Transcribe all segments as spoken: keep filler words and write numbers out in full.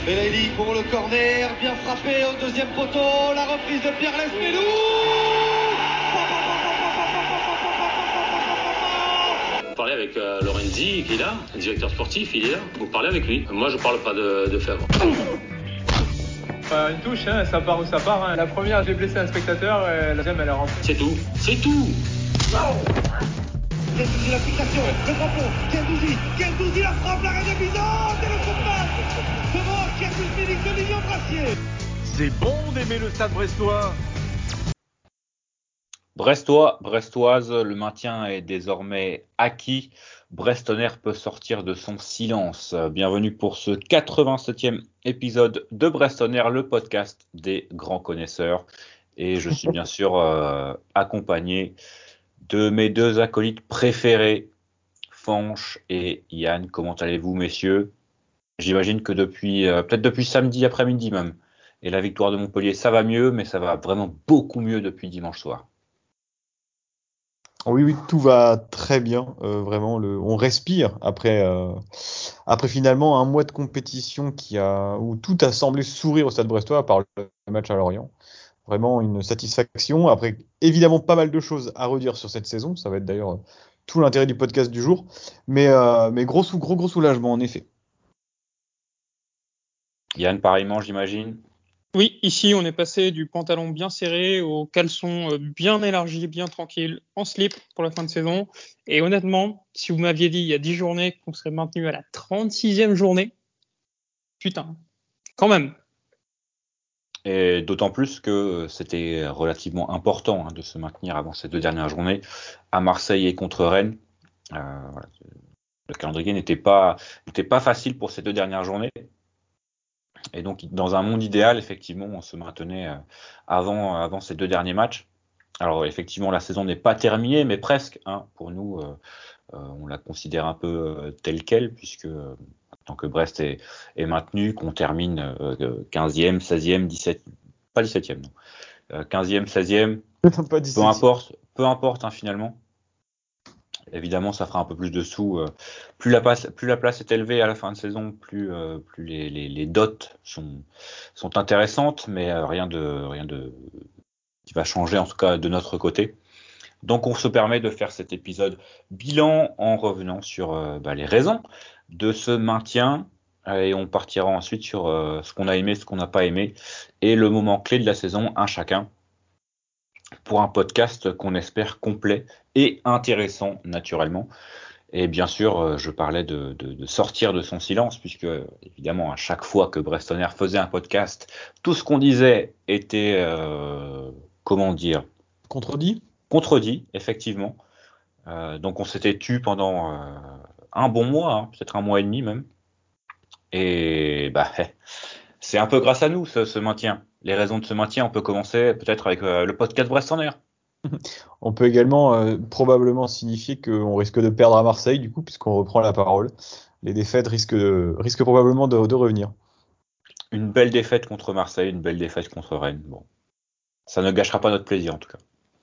Belaïli pour le corner, bien frappé au deuxième poteau, la reprise de Pierre Lesmelou. Vous parlez avec euh, Lorenzi qui est là, le directeur sportif, il est là. Vous parlez avec lui. Moi, je parle pas de, de Fèvre. Euh, une touche, hein, ça part où ça part. Hein. La première, j'ai blessé un spectateur, et la deuxième, elle est rentrée. C'est tout, c'est tout. Gendouzi l'application, le drapeau, Gendouzi, Gendouzi la frappe, la reine de Bizan, et le coup devant Kervis Milik de Lilian Brassier. C'est bon d'aimer le Stade brestois. Brestois, Brestoise, le maintien est désormais acquis. Brestonner peut sortir de son silence. Bienvenue pour ce quatre-vingt-septième épisode de Brestonner, le podcast des grands connaisseurs. Et je suis bien sûr euh, accompagné de mes deux acolytes préférés, Fanch et Yann. Comment allez-vous, messieurs? J'imagine que depuis, euh, peut-être depuis samedi après-midi même, et la victoire de Montpellier, ça va mieux, mais ça va vraiment beaucoup mieux depuis dimanche soir. Oui, oui, tout va très bien. Euh, vraiment, le, on respire après, euh, après finalement un mois de compétition qui a, où tout a semblé sourire au Stade Brestois, à part le match à Lorient. Vraiment une satisfaction. Après, évidemment, pas mal de choses à redire sur cette saison. Ça va être d'ailleurs tout l'intérêt du podcast du jour. Mais, euh, mais gros, sou- gros, gros soulagement, en effet. Yann, pareillement, j'imagine. Oui, ici on est passé du pantalon bien serré au caleçon euh, bien élargi, bien tranquille, en slip pour la fin de saison. Et honnêtement, si vous m'aviez dit il y a dix journées qu'on serait maintenu à la trente-sixième journée, putain, quand même. Et d'autant plus que c'était relativement important hein, de se maintenir avant ces deux dernières journées à Marseille et contre Rennes. Euh, voilà. Le calendrier n'était pas, n'était pas facile pour ces deux dernières journées. Et donc, dans un monde idéal, effectivement, on se maintenait euh, avant, avant ces deux derniers matchs. Alors, effectivement, la saison n'est pas terminée, mais presque. Hein, pour nous, euh, euh, on la considère un peu euh, telle qu'elle, puisque euh, tant que Brest est, est maintenu, qu'on termine euh, quinzième, seizième, dix-septième, pas dix-septième, non, euh, quinzième, seizième, Pas peu importe, peu importe hein, finalement. Évidemment, ça fera un peu plus de sous. Euh, plus, la place, plus la place est élevée à la fin de saison, plus, euh, plus les, les, les dots sont, sont intéressantes, mais euh, rien de rien de qui va changer en tout cas de notre côté. Donc, on se permet de faire cet épisode bilan en revenant sur euh, bah, les raisons de ce maintien euh, et on partira ensuite sur euh, ce qu'on a aimé, ce qu'on n'a pas aimé et le moment clé de la saison, un chacun, pour un podcast qu'on espère complet et intéressant naturellement. Et bien sûr, euh, je parlais de, de, de sortir de son silence, puisque évidemment, à chaque fois que Brestonner faisait un podcast, tout ce qu'on disait était, euh, comment dire, Contredit? contredit, effectivement. Euh, donc on s'était tu pendant euh, un bon mois, hein, peut-être un mois et demi même. Et bah, c'est un peu grâce à nous ce, ce maintien. Les raisons de ce maintien, on peut commencer peut-être avec euh, le podcast Brestonner. On peut également euh, probablement signifier qu'on risque de perdre à Marseille, du coup, puisqu'on reprend la parole. Les défaites risquent, de- risquent probablement de, de revenir. Une belle défaite contre Marseille, une belle défaite contre Rennes. Bon, ça ne gâchera pas notre plaisir en tout cas.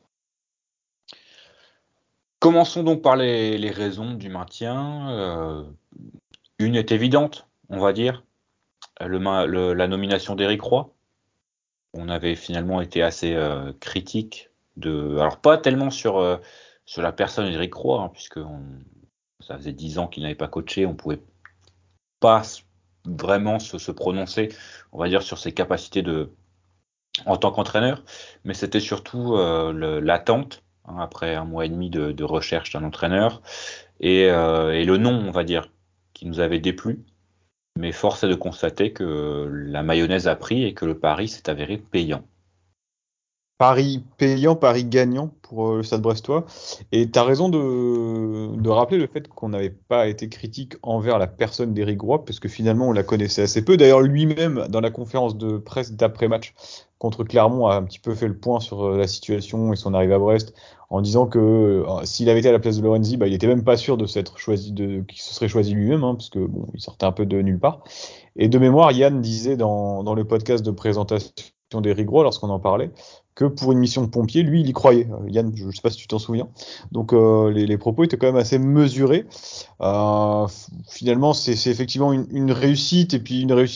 Commençons donc par les, les raisons du maintien. Euh, une est évidente, on va dire, le, le, la nomination d'Éric Roy. On avait finalement été assez euh, critique de, alors pas tellement sur euh, sur la personne d'Éric Roy, hein, puisque on, ça faisait dix ans qu'il n'avait pas coaché, on pouvait pas vraiment se, se prononcer, on va dire, sur ses capacités de en tant qu'entraîneur, mais c'était surtout euh, le, l'attente hein, après un mois et demi de, de recherche d'un entraîneur et, euh, et le nom, on va dire, qui nous avait déplu. Mais force est de constater que la mayonnaise a pris et que le pari s'est avéré payant. Paris payant, Paris gagnant pour euh, le Stade Brestois. Et tu as raison de, de rappeler le fait qu'on n'avait pas été critique envers la personne d'Éric Roy, parce que finalement on la connaissait assez peu. D'ailleurs, lui-même, dans la conférence de presse d'après-match contre Clermont, a un petit peu fait le point sur euh, la situation et son arrivée à Brest, en disant que euh, s'il avait été à la place de Lorenzi, bah, il était même pas sûr de s'être choisi, de, qu'il se serait choisi lui-même, hein, parce que bon, il sortait un peu de nulle part. Et de mémoire, Yann disait dans, dans le podcast de présentation d'Éric Roy, lorsqu'on en parlait, que pour une mission de pompier, lui, il y croyait. Euh, Yann, je ne sais pas si tu t'en souviens. Donc euh, les, les propos étaient quand même assez mesurés. Euh, f- finalement, c'est c'est effectivement une, une réussite, et puis une réussite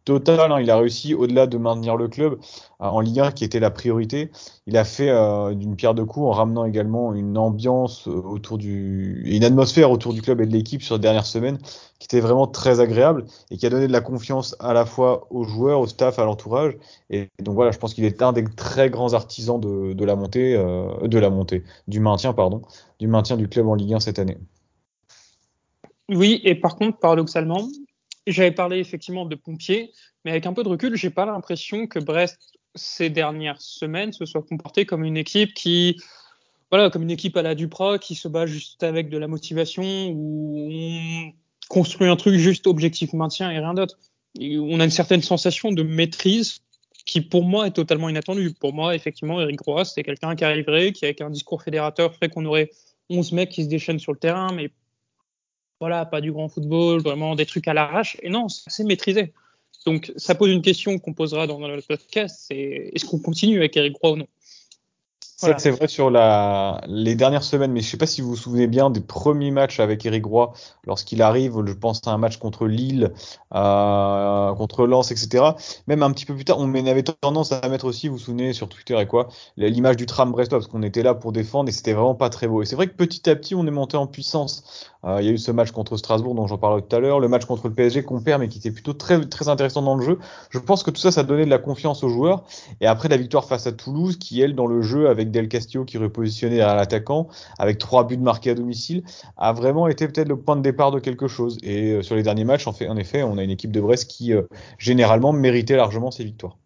total. Hein. Il a réussi, au-delà de maintenir le club euh, en Ligue un, qui était la priorité, il a fait euh, d'une pierre deux coups en ramenant également une ambiance autour du, et une atmosphère autour du club et de l'équipe sur les dernières semaines qui était vraiment très agréable et qui a donné de la confiance à la fois aux joueurs, au staff, à l'entourage. Et donc voilà, je pense qu'il est un des très grands artisans de, de la montée, euh, de la montée, du maintien, pardon, du maintien du club en Ligue un cette année. Oui, et par contre, paradoxalement, j'avais parlé effectivement de pompiers, mais avec un peu de recul, j'ai pas l'impression que Brest, ces dernières semaines, se soit comporté comme une équipe qui, voilà, comme une équipe à la Duprat, qui se bat juste avec de la motivation, où on construit un truc juste objectif maintien et rien d'autre. Et on a une certaine sensation de maîtrise qui, pour moi, est totalement inattendue. Pour moi, effectivement, Eric Roy, c'est quelqu'un qui arriverait, qui, avec un discours fédérateur, ferait qu'on aurait onze mecs qui se déchaînent sur le terrain, mais voilà, pas du grand football, vraiment des trucs à l'arrache. Et non, c'est assez maîtrisé. Donc, ça pose une question qu'on posera dans le podcast, c'est est-ce qu'on continue avec Eric Roy ou non? Voilà. C'est vrai sur la, les dernières semaines, mais je ne sais pas si vous vous souvenez bien des premiers matchs avec Eric Roy lorsqu'il arrive. Je pense à un match contre Lille, euh, contre Lens, et cetera. Même un petit peu plus tard, on avait tendance à mettre aussi, vous vous souvenez, sur Twitter et quoi, l'image du tram brestois, parce qu'on était là pour défendre et c'était vraiment pas très beau. Et c'est vrai que petit à petit, on est monté en puissance. Euh, il y a eu ce match contre Strasbourg dont j'en parlais tout à l'heure, le match contre le P S G qu'on perd, mais qui était plutôt très, très intéressant dans le jeu. Je pense que tout ça, ça donnait de la confiance aux joueurs. Et après, la victoire face à Toulouse, qui, elle, dans le jeu, avec Del Castillo qui repositionnait à l'attaquant, avec trois buts marqués à domicile, a vraiment été peut-être le point de départ de quelque chose. Et euh, sur les derniers matchs, en, fait, en effet, on a une équipe de Brest qui, euh, généralement, méritait largement ses victoires.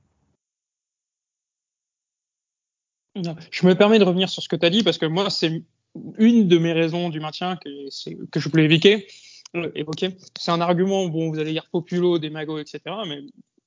Je me permets de revenir sur ce que tu as dit, parce que moi, c'est une de mes raisons du maintien que, que je voulais évoquer. Euh, évoquer. C'est un argument, bon, vous allez dire populo, démago, et cetera, mais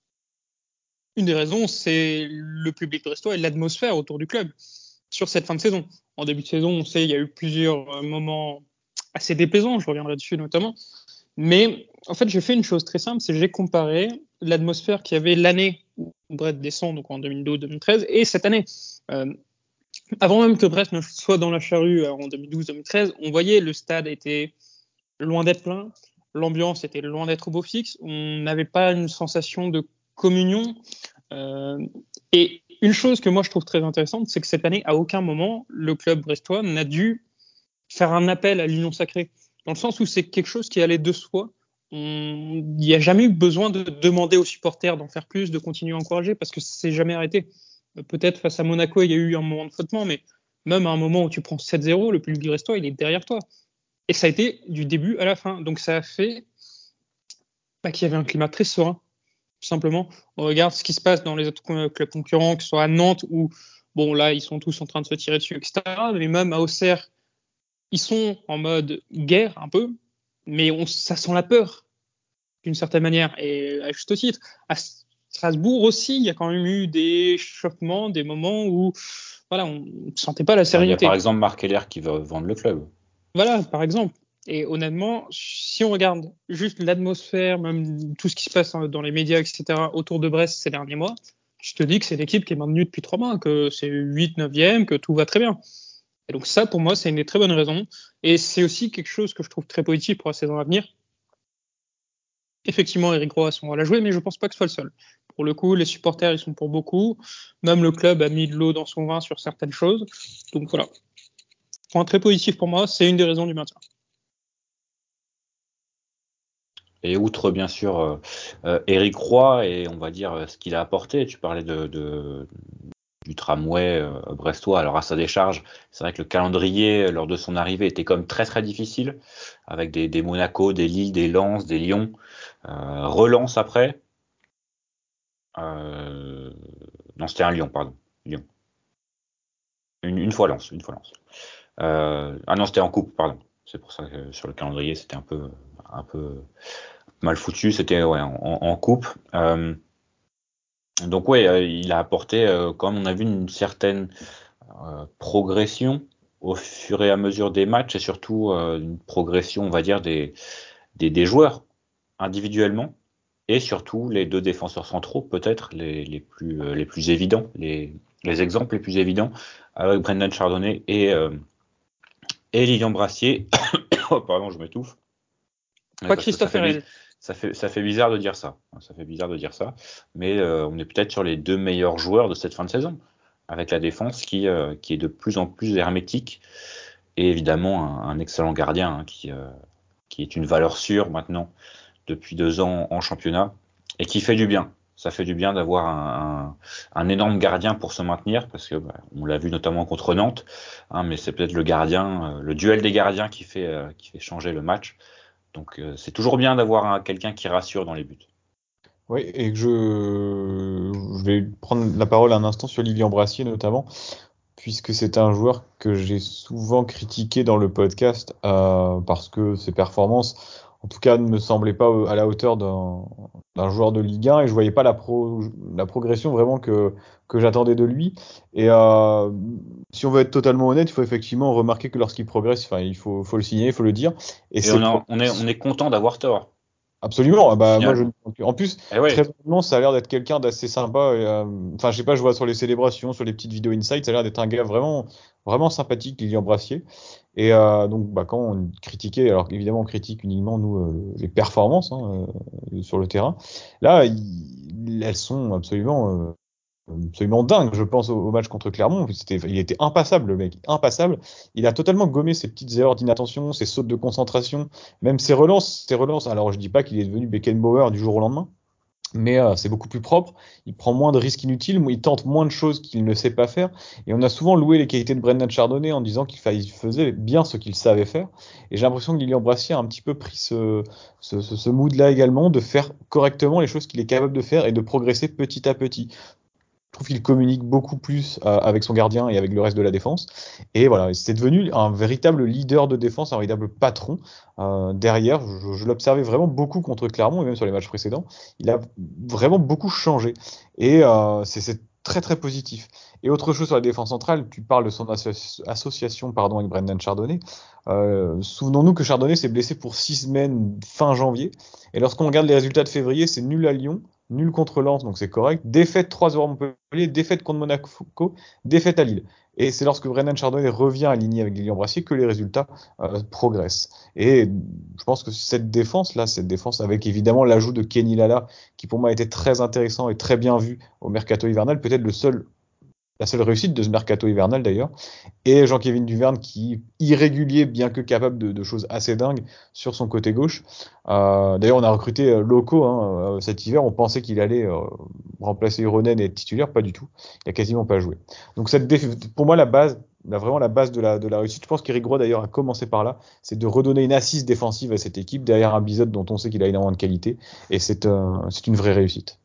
une des raisons, c'est le public brestois et l'atmosphère autour du club sur cette fin de saison. En début de saison, on sait, il y a eu plusieurs moments assez déplaisants, je reviendrai dessus notamment. Mais en fait, j'ai fait une chose très simple, c'est que j'ai comparé l'atmosphère qu'il y avait l'année où Brest descend, donc en deux mille douze deux mille treize, et cette année. Euh, avant même que Brest ne soit dans la charrue en deux mille douze deux mille treize, on voyait le stade était loin d'être plein, l'ambiance était loin d'être au beau fixe, on n'avait pas une sensation de communion. Euh, et une chose que moi je trouve très intéressante, c'est que cette année, à aucun moment, le club brestois n'a dû faire un appel à l'union sacrée, dans le sens où c'est quelque chose qui allait de soi. Il n'y a jamais eu besoin de demander aux supporters d'en faire plus, de continuer à encourager, parce que c'est jamais arrêté. Peut-être face à Monaco, il y a eu un moment de flottement, mais même à un moment où tu prends sept zéro, le public brestois, il est derrière toi. Et ça a été du début à la fin. Donc ça a fait bah, qu'il y avait un climat très serein, tout simplement. On regarde ce qui se passe dans les autres clubs concurrents, que ce soit à Nantes, où, bon, là, ils sont tous en train de se tirer dessus, et cetera. Mais même à Auxerre, ils sont en mode guerre, un peu, mais on, ça sent la peur, d'une certaine manière, et à juste titre. À Strasbourg aussi, il y a quand même eu des échauffements, des moments où voilà, on ne sentait pas la sérénité. Il y a par exemple Marc Keller qui veut vendre le club. Voilà, par exemple. Et honnêtement, si on regarde juste l'atmosphère, même tout ce qui se passe dans les médias, et cetera, autour de Brest ces derniers mois, je te dis que c'est l'équipe qui est maintenue depuis trois mois, que c'est huit neuvième, que tout va très bien. Et donc ça, pour moi, c'est une des très bonnes raisons. Et c'est aussi quelque chose que je trouve très positif pour la saison à venir. Effectivement, Eric Roy a son rôle à jouer, mais je pense pas que ce soit le seul. Pour le coup, les supporters, ils sont pour beaucoup. Même le club a mis de l'eau dans son vin sur certaines choses. Donc voilà. Point très positif pour moi, c'est une des raisons du maintien. Et outre, bien sûr, euh, euh, Eric Roy et on va dire ce qu'il a apporté, tu parlais de, de du tramway euh, brestois. Alors à sa décharge, c'est vrai que le calendrier lors de son arrivée était comme très très difficile, avec des, des Monaco, des Lille, des Lens, des Lyon, euh, relance après. Euh, non, c'était un Lyon, pardon, Lyon. Une, une fois Lens, une fois Lens. Euh, ah non, c'était en coupe, pardon. C'est pour ça que sur le calendrier, c'était un peu, un peu mal foutu. C'était ouais, en, en coupe. Euh, donc ouais, euh, il a apporté, euh, comme on a vu, une certaine euh, progression au fur et à mesure des matchs et surtout euh, une progression, on va dire, des, des, des joueurs individuellement et surtout les deux défenseurs centraux, peut-être les, les, plus, euh, les plus évidents, les, les exemples les plus évidents, avec Brendan Chardonnay et, euh, et Lilian Brassier. Oh, pardon, je m'étouffe. Pas Christophe Herrel. ça fait, ça fait bizarre de dire ça. Ça fait bizarre de dire ça. Mais euh, on est peut-être sur les deux meilleurs joueurs de cette fin de saison, avec la défense qui, euh, qui est de plus en plus hermétique. Et évidemment, un, un excellent gardien hein, qui, euh, qui est une valeur sûre maintenant depuis deux ans en championnat et qui fait du bien. Ça fait du bien d'avoir un, un, un énorme gardien pour se maintenir parce que bah, on l'a vu notamment contre Nantes, hein, mais c'est peut-être le gardien, euh, le duel des gardiens qui fait, euh, qui fait changer le match. Donc euh, c'est toujours bien d'avoir un, quelqu'un qui rassure dans les buts. Oui, et que je, je vais prendre la parole un instant sur Lilian Brassier notamment, puisque c'est un joueur que j'ai souvent critiqué dans le podcast euh, parce que ses performances, en tout cas, ne me semblaient pas à la hauteur d'un d'un joueur de Ligue un et je voyais pas la, pro, la progression vraiment que, que j'attendais de lui. Et euh, si on veut être totalement honnête, il faut effectivement remarquer que lorsqu'il progresse, enfin, il faut, faut le signer, il faut le dire. Et Et c'est on, a, on, est, on est content d'avoir tort. Absolument. Ah bah, moi, je... Finalement. En plus, Eh ouais. très honnêtement, ça a l'air d'être quelqu'un d'assez sympa. et, euh, Enfin, je sais pas, je vois sur les célébrations, sur les petites vidéos Insight, ça a l'air d'être un gars vraiment, vraiment sympathique, Lilian Brassier. Et euh, donc, bah, quand on critiquait, alors évidemment, on critique uniquement, nous, euh, les performances hein, euh, sur le terrain. Là, il- elles sont absolument, euh, absolument dingues, je pense, au, au match contre Clermont. C'était, il était impassable, le mec, impassable. Il a totalement gommé ses petites erreurs d'inattention, ses sautes de concentration, même ses relances, ses relances. Alors, je dis pas qu'il est devenu Beckenbauer du jour au lendemain, mais euh, c'est beaucoup plus propre. Il prend moins de risques inutiles, il tente moins de choses qu'il ne sait pas faire. Et on a souvent loué les qualités de Brendan Chardonnay en disant qu'il fa- il faisait bien ce qu'il savait faire. Et j'ai l'impression que Lilian Brassier a un petit peu pris ce, ce, ce, ce mood-là également, de faire correctement les choses qu'il est capable de faire et de progresser petit à petit. Je trouve qu'il communique beaucoup plus euh, avec son gardien et avec le reste de la défense. Et voilà, c'est devenu un véritable leader de défense, un véritable patron. Euh, derrière, je, je l'observais vraiment beaucoup contre Clermont et même sur les matchs précédents. Il a vraiment beaucoup changé. Et euh, c'est c'est très très positif. Et autre chose sur la défense centrale, tu parles de son asso- association pardon, avec Brendan Chardonnay. Euh, souvenons-nous que Chardonnay s'est blessé pour six semaines fin janvier. Et lorsqu'on regarde les résultats de février, c'est nul à Lyon, nul contre Lens, donc c'est correct. Défaite trois zéro à Montpellier, défaite contre Monaco, défaite à Lille. Et c'est lorsque Brendan Chardonnay revient aligné avec Lilian Brassier que les résultats euh, progressent. Et je pense que cette défense-là, cette défense avec évidemment l'ajout de Kenny Lala, qui pour moi était très intéressant et très bien vu au mercato hivernal, peut-être le seul, la seule réussite de ce mercato hivernal d'ailleurs, et Jean-Kévin Duverne qui irrégulier bien que capable de, de choses assez dingues sur son côté gauche. Euh, d'ailleurs on a recruté euh, Loco hein, euh, cet hiver, on pensait qu'il allait euh, remplacer Ironen et être titulaire, pas du tout, il a quasiment pas joué. Donc cette déf- pour moi la base, là, vraiment la base de la, de la réussite, je pense qu'Éric Roy d'ailleurs a commencé par là, c'est de redonner une assise défensive à cette équipe derrière un Bizot dont on sait qu'il a énormément de qualité, et c'est euh, c'est une vraie réussite.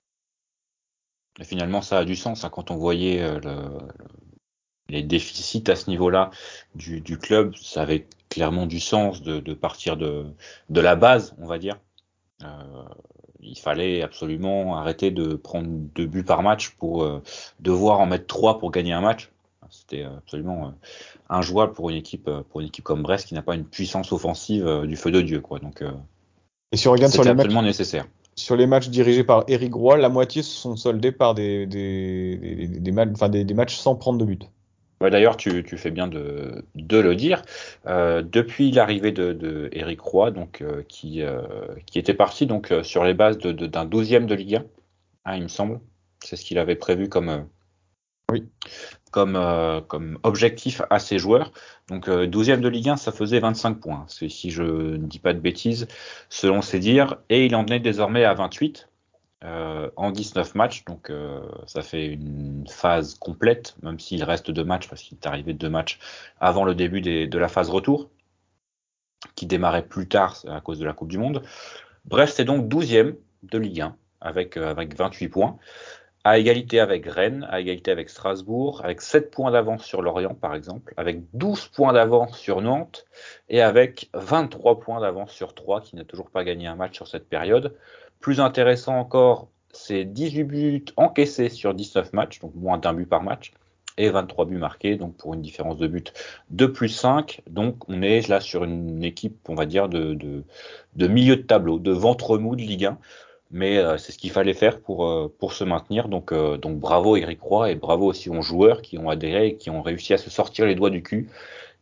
Et finalement, ça a du sens hein, quand on voyait euh, le, les déficits à ce niveau-là du, du club, ça avait clairement du sens de, de partir de, de la base, on va dire. Euh, il fallait absolument arrêter de prendre deux buts par match pour euh, devoir en mettre trois pour gagner un match. C'était absolument euh, injouable pour une équipe euh, pour une équipe comme Brest qui n'a pas une puissance offensive euh, du feu de Dieu, quoi. Donc euh, Et si on regarde sur c'était les matchs absolument nécessaire. Sur les matchs dirigés par Éric Roy, la moitié se sont soldés par des, des, des, des, des ma- enfin, des, des matchs sans prendre de but. Ouais, d'ailleurs, tu, tu fais bien de, de le dire. Euh, depuis l'arrivée de, de Éric Roy, donc euh, qui, euh, qui était parti donc euh, sur les bases de, de- d'un douzième de Ligue un, hein, il me semble. C'est ce qu'il avait prévu comme, euh, Oui. comme, euh, comme objectif à ses joueurs. Donc euh, douzième de Ligue un, ça faisait vingt-cinq points, c'est, si je ne dis pas de bêtises, selon ses dires. Et il en est désormais à vingt-huit. Euh, en dix-neuf matchs, donc euh, ça fait une phase complète, même s'il reste deux matchs, parce qu'il est arrivé deux matchs avant le début des, de la phase retour, qui démarrait plus tard à cause de la Coupe du Monde. Brest est donc douzième de Ligue un, avec, euh, avec vingt-huit points, à égalité avec Rennes, à égalité avec Strasbourg, avec sept points d'avance sur Lorient, par exemple, avec douze points d'avance sur Nantes, et avec vingt-trois points d'avance sur Troyes, qui n'a toujours pas gagné un match sur cette période. Plus intéressant encore, c'est dix-huit buts encaissés sur dix-neuf matchs, donc moins d'un but par match, et vingt-trois buts marqués, donc pour une différence de but de plus cinq. Donc on est là sur une équipe, on va dire, de, de, de milieu de tableau, de ventre mou de Ligue un. Mais euh, c'est ce qu'il fallait faire pour, euh, pour se maintenir. Donc, euh, donc bravo Éric Roy et bravo aussi aux joueurs qui ont adhéré et qui ont réussi à se sortir les doigts du cul,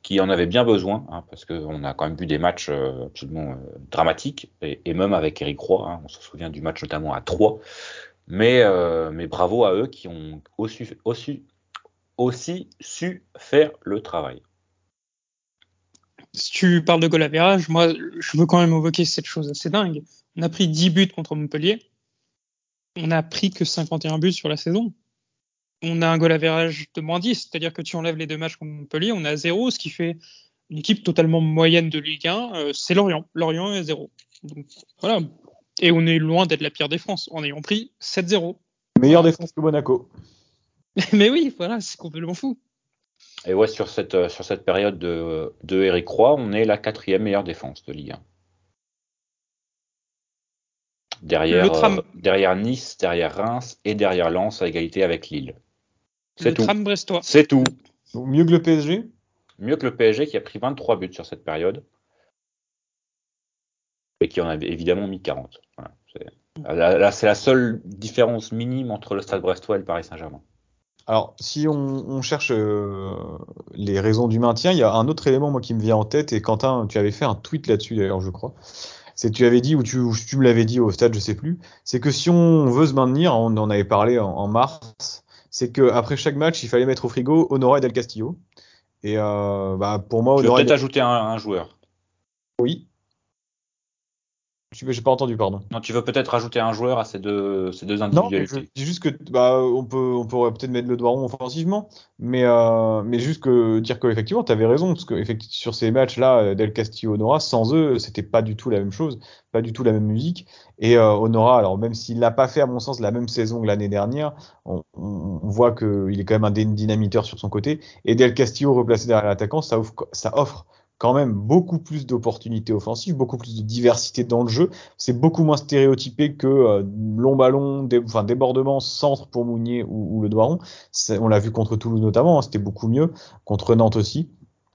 qui en avait bien besoin, hein, parce qu'on a quand même vu des matchs euh, absolument euh, dramatiques, et, et même avec Eric Roy, hein, on se souvient du match notamment à Troyes, mais, euh, mais bravo à eux qui ont aussi, aussi, aussi su faire le travail. Si tu parles de goal average, moi, je veux quand même évoquer cette chose assez dingue. On a pris dix buts contre Montpellier. On n'a pris que cinquante et un buts sur la saison. On a un goal average de moins dix, c'est-à-dire que tu enlèves les deux matchs contre Montpellier, on a zéro, ce qui fait une équipe totalement moyenne de Ligue un. Euh, c'est Lorient. Lorient est zéro. Donc, voilà. Et on est loin d'être la pire défense en ayant pris sept zéro. Meilleure Voilà. défense que Monaco. Mais oui, voilà, c'est complètement fou. Et ouais, sur cette, sur cette période de, de Eric Roy, on est la quatrième meilleure défense de Ligue un. Derrière, Le tram, euh, derrière Nice, derrière Reims et derrière Lens à égalité avec Lille. C'est le tout. tram brestois. C'est tout. Donc, mieux que le P S G. Mieux que le P S G qui a pris vingt-trois buts sur cette période. Et qui en a évidemment mis quarante. Voilà, c'est... Là, là, c'est la seule différence minime entre le Stade Brestois et le Paris Saint-Germain. Alors, si on, on cherche euh, les raisons du maintien, il y a un autre élément moi qui me vient en tête, et Quentin, tu avais fait un tweet là-dessus d'ailleurs, je crois. C'est que tu avais dit, ou tu, ou tu me l'avais dit au stade, je sais plus, c'est que si on veut se maintenir, on en avait parlé en, en mars, c'est qu'après chaque match, il fallait mettre au frigo Honora et Del Castillo. Et euh, bah, pour moi, Je vais Honora et peut-être Del... ajouter un, un joueur. Oui. Je J'ai pas entendu, pardon. Non, tu veux peut-être rajouter un joueur à ces deux, ces deux Non, mais je individualités. dis juste que bah on peut on pourrait peut-être mettre le Doiron offensivement, mais euh, mais juste que dire que effectivement tu avais raison parce que effectivement sur ces matchs-là Del Castillo Honora sans eux c'était pas du tout la même chose, pas du tout la même musique et euh, Honora alors même s'il l'a pas fait à mon sens la même saison que l'année dernière, on, on, on voit que il est quand même un dynamiteur sur son côté et Del Castillo replacé derrière l'attaquant ça offre ça offre quand même beaucoup plus d'opportunités offensives, beaucoup plus de diversité dans le jeu. C'est beaucoup moins stéréotypé que euh, long ballon, dé, enfin débordement, centre pour Mounier ou, ou le Doiron. C'est, on l'a vu contre Toulouse notamment, hein, c'était beaucoup mieux. Contre Nantes aussi.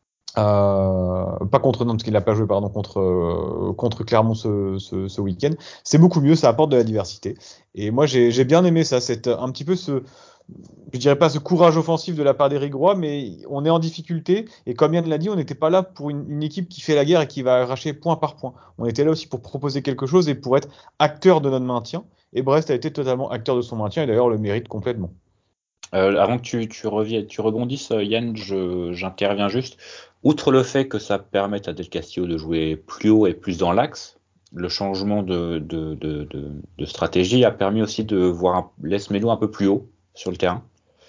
Euh, pas contre Nantes, qu'il n'a pas joué, pardon, contre, euh, contre Clermont ce, ce, ce week-end. C'est beaucoup mieux, ça apporte de la diversité. Et moi, j'ai, j'ai bien aimé ça, c'est un petit peu ce, je dirais pas ce courage offensif de la part des Rigrois, mais on est en difficulté. Et comme Yann l'a dit, on n'était pas là pour une, une équipe qui fait la guerre et qui va arracher point par point. On était là aussi pour proposer quelque chose et pour être acteur de notre maintien. Et Brest a été totalement acteur de son maintien et d'ailleurs le mérite complètement. Euh, avant que tu, tu, reviennes, tu rebondisses, Yann, je, j'interviens juste. Outre le fait que ça permette à Del Castillo de jouer plus haut et plus dans l'axe, le changement de, de, de, de, de stratégie a permis aussi de voir un, Les Melo un peu plus haut sur le terrain.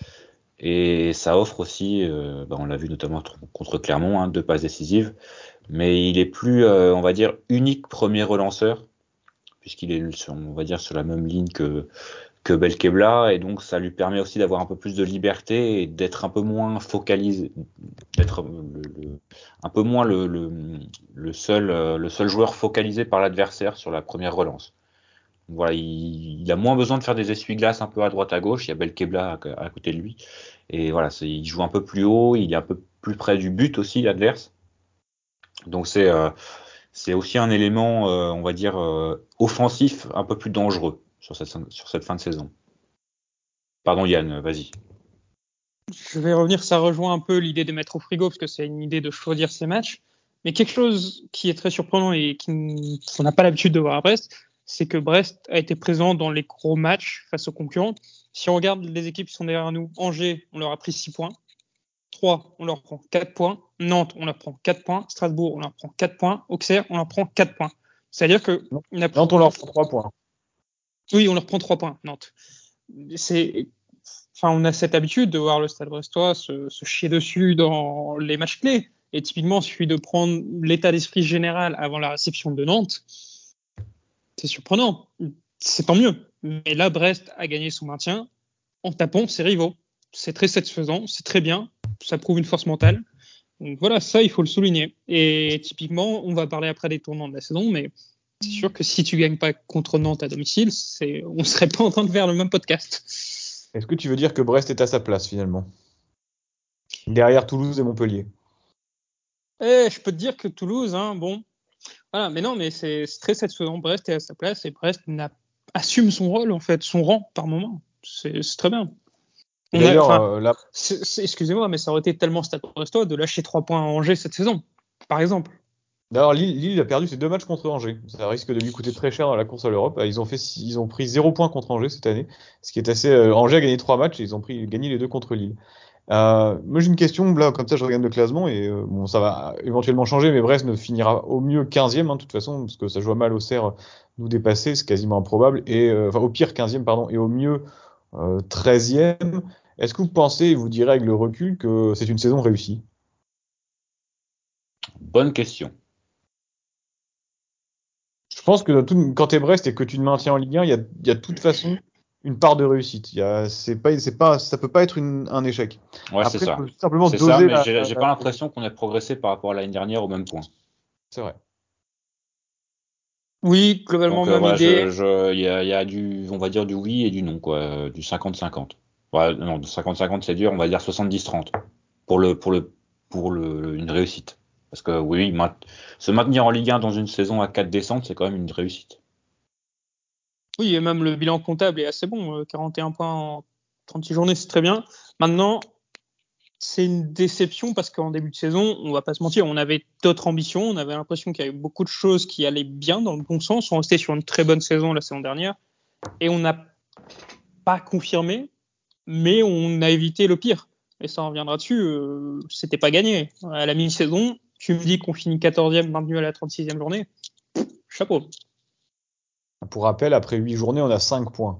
Et ça offre aussi, euh, bah on l'a vu notamment contre Clermont, hein, deux passes décisives, mais il est plus, euh, on va dire, unique premier relanceur, puisqu'il est, sur, on va dire, sur la même ligne que que Belkebla, et donc ça lui permet aussi d'avoir un peu plus de liberté et d'être un peu moins focalisé, d'être le, le, un peu moins le, le, le, seul, le seul joueur focalisé par l'adversaire sur la première relance. Voilà, il, il a moins besoin de faire des essuie-glaces un peu à droite à gauche, il y a Belkebla à, à côté de lui, et voilà, c'est, il joue un peu plus haut, il est un peu plus près du but aussi, l'adverse. Donc c'est, euh, c'est aussi un élément, euh, on va dire, euh, offensif un peu plus dangereux sur cette, sur cette fin de saison. Pardon Yann, vas-y. Je vais revenir, ça rejoint un peu l'idée de mettre au frigo, parce que c'est une idée de choisir ses matchs. Mais quelque chose qui est très surprenant et qu'on n'a pas l'habitude de voir à Brest, c'est que Brest a été présent dans les gros matchs face aux concurrents. Si on regarde les équipes qui sont derrière nous, Angers, on leur a pris six points. Troyes, on leur prend quatre points. Nantes, on leur prend quatre points. Strasbourg, on leur prend quatre points. Auxerre, on leur prend quatre points. C'est-à-dire que... On a... Nantes, on leur prend trois points. Oui, on leur prend trois points, Nantes. C'est... Enfin, on a cette habitude de voir le Stade Brestois se, se chier dessus dans les matchs clés. Et typiquement, il suffit de prendre l'état d'esprit général avant la réception de Nantes. C'est surprenant. C'est tant mieux. Mais là, Brest a gagné son maintien en tapant ses rivaux. C'est très satisfaisant, c'est très bien. Ça prouve une force mentale. Donc voilà, ça, il faut le souligner. Et typiquement, on va parler après des tournants de la saison, mais c'est sûr que si tu gagnes pas contre Nantes à domicile, c'est... on serait pas en train de faire le même podcast. Est-ce que tu veux dire que Brest est à sa place finalement? Derrière Toulouse et Montpellier. Eh, je peux te dire que Toulouse, hein, bon, voilà, mais non, mais c'est, c'est très satisfaisant. Brest est à sa place et Brest n'a, assume son rôle en fait, son rang par moment. C'est, c'est très bien. On a- D'ailleurs, enfin, euh, là, c'est- c'est- excusez-moi, mais ça aurait été tellement Stade Brestois de lâcher trois points à Angers cette saison, par exemple. d'ailleurs, Lille, Lille a perdu ses deux matchs contre Angers. Ça risque de lui coûter très cher dans la course à l'Europe. Ils ont fait, six- ils ont pris zéro point contre Angers cette année, ce qui est assez. euh, Angers a gagné trois matchs et ils ont pris gagné les deux contre Lille. Euh, moi, j'ai une question là, comme ça, je regarde le classement et euh, bon, ça va éventuellement changer, mais Brest ne finira au mieux quinzième, hein, de toute façon, parce que ça joue mal au Cerf nous dépasser, c'est quasiment improbable. Et euh, enfin, au pire quinzième, pardon, et au mieux euh, treizième. Est-ce que vous pensez, vous direz avec le recul, que c'est une saison réussie? Bonne question. Je pense que dans tout- quand tu es Brest et que tu te maintiens en Ligue un, il y a, il y a de toute façon une part de réussite. Il y a, c'est pas, c'est pas, ça peut pas être une- un échec. Ouais, c'est Après, il ça. faut simplement C'est ça, doser mais la, j'ai j'ai la- pas l'impression qu'on ait progressé par rapport à l'année dernière au même point. C'est vrai. Oui, globalement, Donc euh, même voilà, je, idée. je, il y a, il y a du, on va dire du oui et du non, quoi, euh, du cinquante cinquante. Ouais, non, du cinquante cinquante c'est dur, on va dire soixante-dix trente pour le, pour le, pour le, une réussite. Parce que oui, ma- se maintenir en Ligue un dans une saison à quatre descentes, c'est quand même une réussite. Oui, et même le bilan comptable est assez bon. euh, quarante et un points en trente-six journées, c'est très bien. Maintenant, c'est une déception parce qu'en début de saison, on va pas se mentir, on avait d'autres ambitions. On avait l'impression qu'il y avait beaucoup de choses qui allaient bien dans le bon sens. On restait sur une très bonne saison la saison dernière. Et on n'a pas confirmé, mais on a évité le pire. Et ça, on reviendra dessus. Euh, c'était pas gagné. À la mi-saison, tu me dis qu'on finit quatorzième maintenu à la trente-sixième journée. Chapeau. Pour rappel, après huit journées, on a cinq points.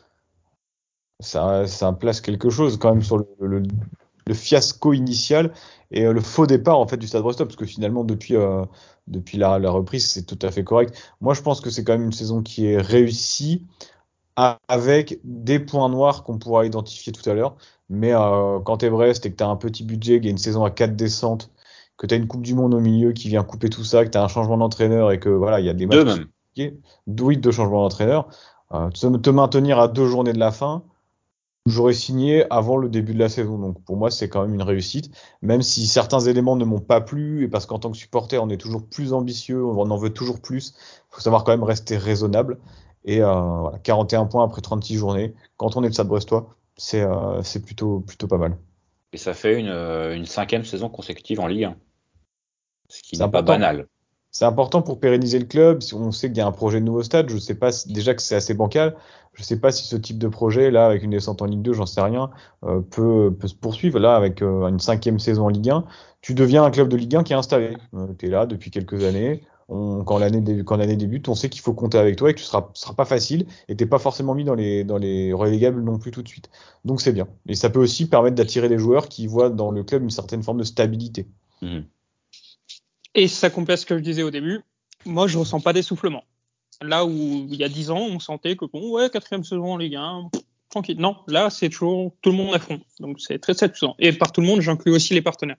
Ça, ça place quelque chose quand même sur le, le- le fiasco initial et euh, le faux départ en fait du Stade Brestois, parce que finalement depuis, euh, depuis la, la reprise, c'est tout à fait correct. Moi, je pense que c'est quand même une saison qui est réussie a- avec des points noirs qu'on pourra identifier tout à l'heure. Mais euh, quand t'es Brest et que t'as un petit budget, qu'il y a une saison à quatre descentes, que t'as une Coupe du Monde au milieu qui vient couper tout ça, que t'as un changement d'entraîneur et que voilà, il y a des matchs Deux qui sont même. compliqués, d'où deux changements d'entraîneur, euh, te, te maintenir à deux journées de la fin, j'aurais signé avant le début de la saison. Donc pour moi, c'est quand même une réussite, même si certains éléments ne m'ont pas plu et parce qu'en tant que supporter, on est toujours plus ambitieux, on en veut toujours plus. Il faut savoir quand même rester raisonnable. Et euh, voilà, quarante et un points après trente-six journées. Quand on est de Stade Brestois, c'est euh, c'est plutôt plutôt pas mal. Et ça fait une, euh, une cinquième saison consécutive en Ligue un, ce qui C'est n'est pas important. banal. C'est important pour pérenniser le club. Si on sait qu'il y a un projet de nouveau stade, je sais pas si- déjà que c'est assez bancal. Je sais pas si ce type de projet là, avec une descente en Ligue deux, j'en sais rien, euh, peut, peut se poursuivre là avec euh, une cinquième saison en Ligue un. Tu deviens un club de Ligue un qui est installé. tu es là depuis quelques années. On- quand l'année dé- quand l'année débute, on sait qu'il faut compter avec toi et que ce sera, ce sera pas facile et t'es pas forcément mis dans les dans les relégables non plus tout de suite. Donc c'est bien. Et ça peut aussi permettre d'attirer des joueurs qui voient dans le club une certaine forme de stabilité. Mhm. Et ça complète ce que je disais au début. Moi, je ressens pas d'essoufflement. Là où il y a dix ans, on sentait que bon, ouais, quatrième saison en Ligue un, pff, tranquille. Non, là, c'est toujours tout le monde à fond. Donc c'est très satisfaisant. Et par tout le monde, j'inclus aussi les partenaires.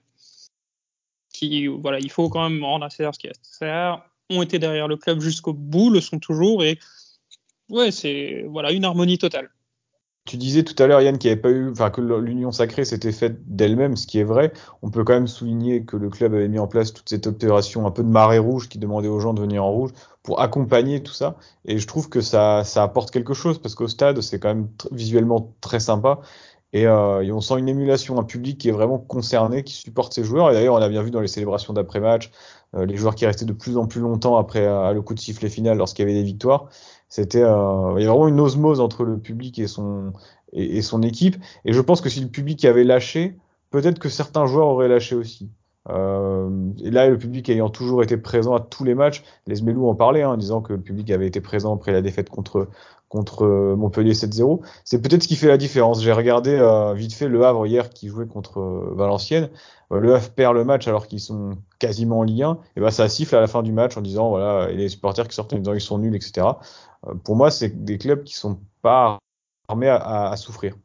Qui, voilà, il faut quand même rendre assez ce qui est nécessaire. Ont été derrière le club jusqu'au bout, le sont toujours. Et ouais, c'est voilà une harmonie totale. Tu disais tout à l'heure, Yann, qu'il n'y avait pas eu, enfin, que l'union sacrée s'était faite d'elle-même, ce qui est vrai. On peut quand même souligner que le club avait mis en place toute cette opération un peu de marée rouge qui demandait aux gens de venir en rouge pour accompagner tout ça. Et je trouve que ça, ça apporte quelque chose parce qu'au stade, c'est quand même tr- visuellement très sympa. Et, euh, et on sent une émulation, un public qui est vraiment concerné, qui supporte ses joueurs. Et d'ailleurs, on a bien vu dans les célébrations d'après-match, euh, les joueurs qui restaient de plus en plus longtemps après euh, le coup de sifflet final lorsqu'il y avait des victoires. C'était, euh, il y a vraiment une osmose entre le public et son, et, et son équipe. Et je pense que si le public avait lâché, peut-être que certains joueurs auraient lâché aussi. Euh, et là, le public ayant toujours été présent à tous les matchs, les Zmelou en parlaient, hein, en disant que le public avait été présent après la défaite contre, contre euh, Montpellier sept zéro. C'est peut-être ce qui fait la différence. J'ai regardé euh, vite fait Le Havre hier qui jouait contre euh, Valenciennes. Euh, le Havre perd le match alors qu'ils sont quasiment en Ligue un. Et ben ça siffle à la fin du match en disant voilà, et les supporters qui sortent en disant ils sont nuls, et cetera. Euh, pour moi, c'est des clubs qui sont pas armés à, à, à souffrir.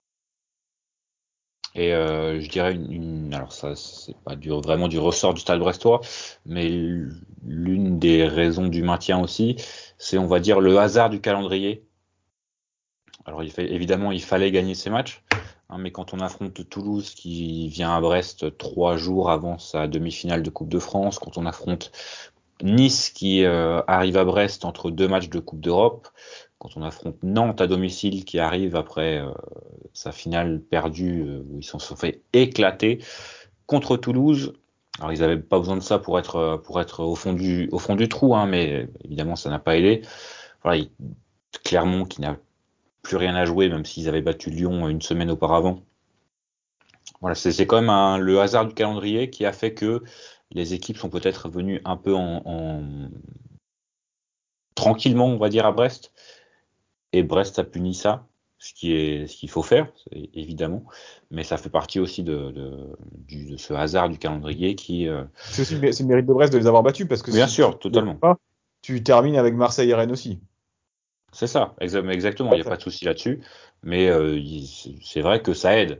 Et euh, je dirais une, une- alors ça c'est pas du, vraiment du ressort du Stade Brestois, mais l'une des raisons du maintien aussi, c'est on va dire le hasard du calendrier. Alors il fait, évidemment il fallait gagner ces matchs, hein, mais quand on affronte Toulouse qui vient à Brest trois jours avant sa demi-finale de Coupe de France, quand on affronte Nice qui euh, arrive à Brest entre deux matchs de Coupe d'Europe, quand on affronte Nantes à domicile qui arrive après euh, sa finale perdue euh, où ils se sont fait éclater contre Toulouse. Alors ils n'avaient pas besoin de ça pour être pour être au fond du au fond du trou, hein, mais évidemment ça n'a pas aidé. Voilà, il, Clermont qui n'a plus rien à jouer, même s'ils avaient battu Lyon une semaine auparavant. Voilà, c'est, c'est quand même un, le hasard du calendrier qui a fait que les équipes sont peut-être venues un peu en, en tranquillement, on va dire, à Brest. Et Brest a puni ça, ce qui est ce qu'il faut faire, évidemment. Mais ça fait partie aussi de, de, du, de ce hasard du calendrier qui. Euh... C'est aussi le, c'est le mérite de Brest de les avoir battus parce que Bien si sûr, tu totalement. pas, tu termines avec Marseille et Rennes aussi. C'est ça, exactement. Il n'y a pas de souci là-dessus. Mais euh, c'est vrai que ça aide.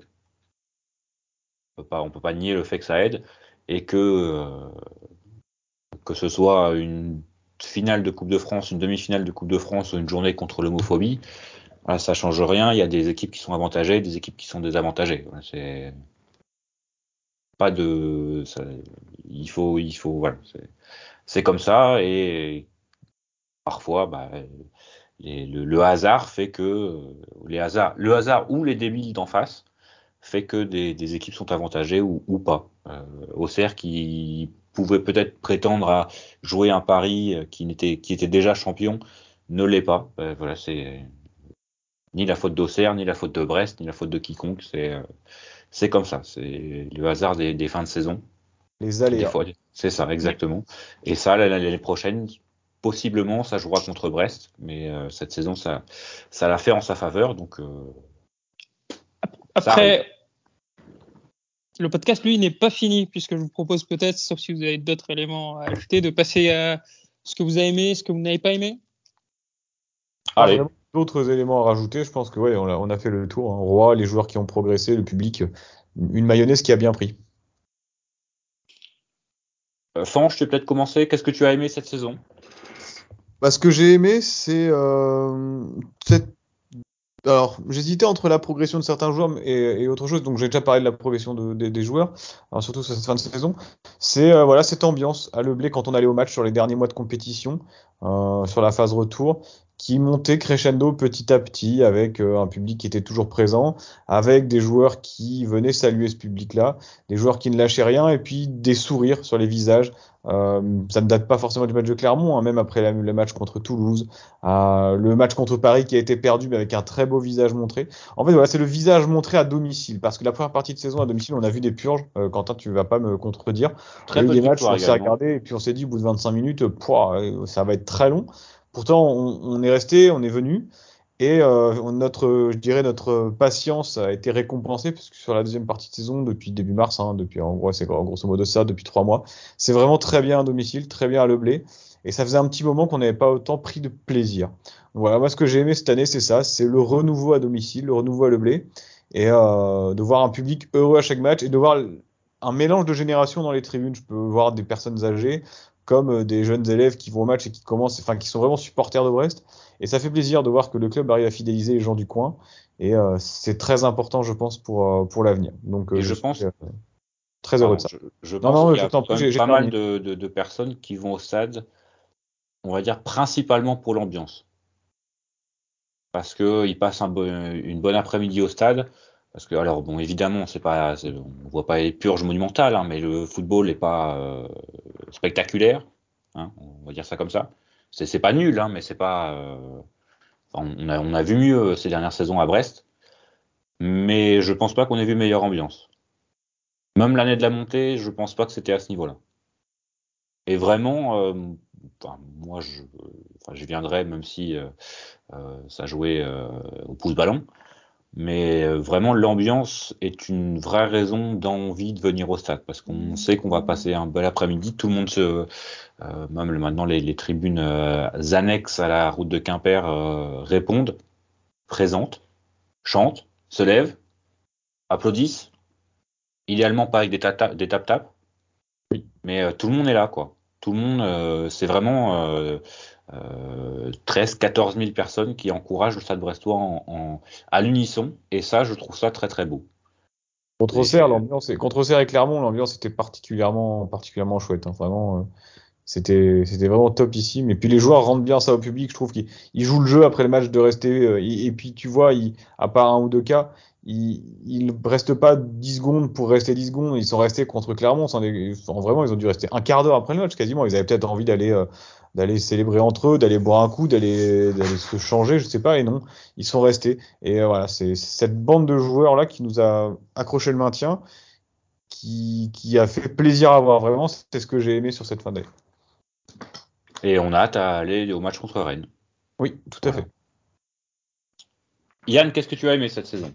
On peut pas, on peut pas nier le fait que ça aide et que euh, que ce soit une finale de Coupe de France, une demi-finale de Coupe de France ou une journée contre l'homophobie, voilà, ça change rien. Il y a des équipes qui sont avantagées, des équipes qui sont désavantagées. Voilà, c'est pas de, ça, il faut, il faut, voilà, c'est, c'est comme ça et parfois, bah, les, le, le hasard fait que les hasards, le hasard ou les débiles d'en face fait que des, des équipes sont avantagées ou, ou pas. Euh, Auxerre qui pouvait peut-être prétendre à jouer un pari qui n'était qui était déjà champion ne l'est pas. Euh, voilà, c'est ni la faute d'Auxerre, ni la faute de Brest, ni la faute de quiconque. C'est euh, c'est comme ça. C'est le hasard des, des fins de saison. Les Des aléas. fois, c'est ça, exactement. Et ça, l'année prochaine, possiblement, ça jouera contre Brest, mais euh, cette saison, ça, ça l'a fait en sa faveur, donc euh, ça arrive. Après, le podcast, lui, n'est pas fini, puisque je vous propose peut-être, sauf si vous avez d'autres éléments à ajouter, de passer à ce que vous avez aimé, ce que vous n'avez pas aimé. Pas Allez, vraiment d'autres éléments à rajouter. Je pense que ouais, on a, on a fait le tour. Hein. Roi, les joueurs qui ont progressé, le public, une mayonnaise qui a bien pris. euh, Fange, tu peux peut-être commencer. Qu'est-ce que tu as aimé cette saison? Bah, ce que j'ai aimé, c'est euh, cette Alors, j'hésitais entre la progression de certains joueurs et, et autre chose. Donc, j'ai déjà parlé de la progression de- de- des joueurs, alors surtout sur cette fin de saison. C'est euh, voilà cette ambiance à Le Blé quand on allait au match sur les derniers mois de compétition, euh, sur la phase retour, qui montait crescendo petit à petit avec euh, un public qui était toujours présent, avec des joueurs qui venaient saluer ce public-là, des joueurs qui ne lâchaient rien et puis des sourires sur les visages. Euh, ça ne date pas forcément du match de Clermont, hein, même après la- le match contre Toulouse. Euh, le match contre Paris qui a été perdu, mais avec un très beau visage montré. En fait, voilà, c'est le visage montré à domicile. Parce que la première partie de saison à domicile, on a vu des purges. Euh, Quentin, tu vas pas me contredire. Il y Très a eu peu de des matchs où victoires on s'est également. regardé et puis on s'est dit, au bout de vingt-cinq minutes, euh, pouah, euh, ça va être très long. Pourtant, on, on est resté, on est venu. Et euh, on- notre, je dirais, notre patience a été récompensée parce que sur la deuxième partie de saison, depuis début mars, hein, depuis en gros, c'est grosso modo ça, depuis trois mois, c'est vraiment très bien à domicile, très bien à Le Blé. Et ça faisait un petit moment qu'on n'avait pas autant pris de plaisir. Voilà, moi ce que j'ai aimé cette année, c'est ça, c'est le renouveau à domicile, le renouveau à Le Blé, et euh, de voir un public heureux à chaque match et de voir un mélange de générations dans les tribunes. Je peux voir des personnes âgées comme euh, des jeunes élèves qui vont au match et qui commencent, enfin qui sont vraiment supporters de Brest. Et ça fait plaisir de voir que le club arrive à fidéliser les gens du coin. Et euh, c'est très important, je pense, pour, euh, pour l'avenir. Donc euh, Et je je suis pense, euh, très heureux de pardon, ça. je, je Non, pense non, qu'il y je a t'en quand prie, même j'ai j'ai pas mal terminé. de, de, de personnes qui vont au stade, on va dire principalement pour l'ambiance. Parce que ils passent un bon- une bonne après-midi au stade. Parce que, alors, bon, évidemment, c'est pas, c'est- on voit pas les purges monumentales, hein, mais le football n'est pas euh, spectaculaire, hein, on va dire ça comme ça. C'est c'est pas nul, hein, mais c'est pas. euh, enfin, on a, on a vu mieux ces dernières saisons à Brest, mais je pense pas qu'on ait vu meilleure ambiance. Même l'année de la montée, je pense pas que c'était à ce niveau-là. Et vraiment, euh, enfin, moi, je, enfin, je viendrai, même si euh, euh, ça jouait euh, au pouce-ballon. Mais euh, vraiment, l'ambiance est une vraie raison d'envie de venir au stade, parce qu'on sait qu'on va passer un bel après-midi. Tout le monde se, euh, même le- maintenant les, les tribunes euh, annexes à la route de Quimper euh, répondent, présentent, chantent, se lèvent, applaudissent. Idéalement pas avec des tata- des tap-tap, mais euh, tout le monde est là, quoi. Tout le monde, euh, c'est vraiment euh, euh, treize quatorze mille personnes qui encouragent le Stade Brestois en, en- à l'unisson, et ça, je trouve ça très très beau. Contre Auxerre, Et, l'ambiance est... Contre Auxerre et Clermont, l'ambiance était particulièrement, particulièrement chouette. Hein, vraiment, euh, C'était, c'était vraiment topissime. Et puis les joueurs rendent bien ça au public. Je trouve qu'ils ils jouent le jeu après le match de rester. euh, et, et puis tu vois, ils, à part un ou deux cas, ils, ils restent pas dix secondes pour rester dix secondes. Ils sont restés contre Clermont. Sans des- enfin, vraiment, ils ont dû rester un quart d'heure après le match quasiment. Ils avaient peut-être envie d'aller euh, d'aller célébrer entre eux, d'aller boire un coup, d'aller d'aller se changer, je sais pas. Et non, ils sont restés. Et euh, voilà, c'est c'est cette bande de joueurs là qui nous a accroché le maintien, qui, qui a fait plaisir à voir. Vraiment, c'est ce que j'ai aimé sur cette fin d'année. Et on a hâte à aller au match contre Rennes. Oui, tout à Voilà. fait. Yann, qu'est-ce que tu as aimé cette saison?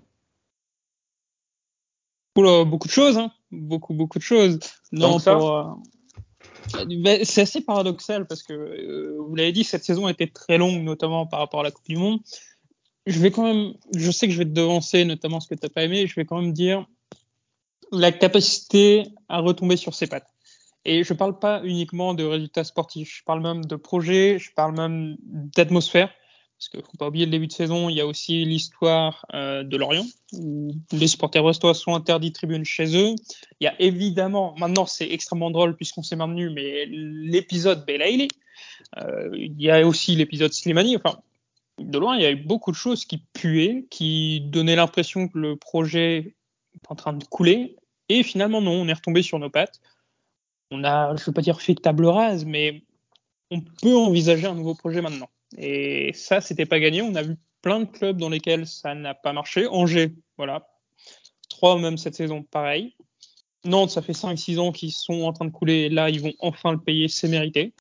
Oula, beaucoup de choses, hein. Beaucoup, beaucoup de choses. Tant Non, que ça pour, euh, ben, c'est assez paradoxal parce que, euh, vous l'avez dit, cette saison a été très longue, notamment par rapport à la Coupe du Monde. Je vais quand même, je sais que je vais te devancer, notamment ce que t'as pas aimé, je vais quand même dire la capacité à retomber sur ses pattes. Et je parle pas uniquement de résultats sportifs, je parle même de projets, je parle même d'atmosphère. Parce qu'il faut pas oublier le début de saison, il y a aussi l'histoire euh, de Lorient, où les supporters brestois sont interdits de tribune chez eux. Il y a évidemment, maintenant c'est extrêmement drôle puisqu'on s'est maintenu, mais l'épisode Belaïli, euh, il y a aussi l'épisode Slimani, enfin, de loin, il y a eu beaucoup de choses qui puaient, qui donnaient l'impression que le projet est en train de couler. Et finalement, non, on est retombé sur nos pattes. On a, je ne veux pas dire fait table rase, mais on peut envisager un nouveau projet maintenant. Et ça, c'était pas gagné. On a vu plein de clubs dans lesquels ça n'a pas marché. Angers, voilà. Trois même cette saison, pareil. Nantes, ça fait cinq six ans qu'ils sont en train de couler. Et là, ils vont enfin le payer, c'est mérité.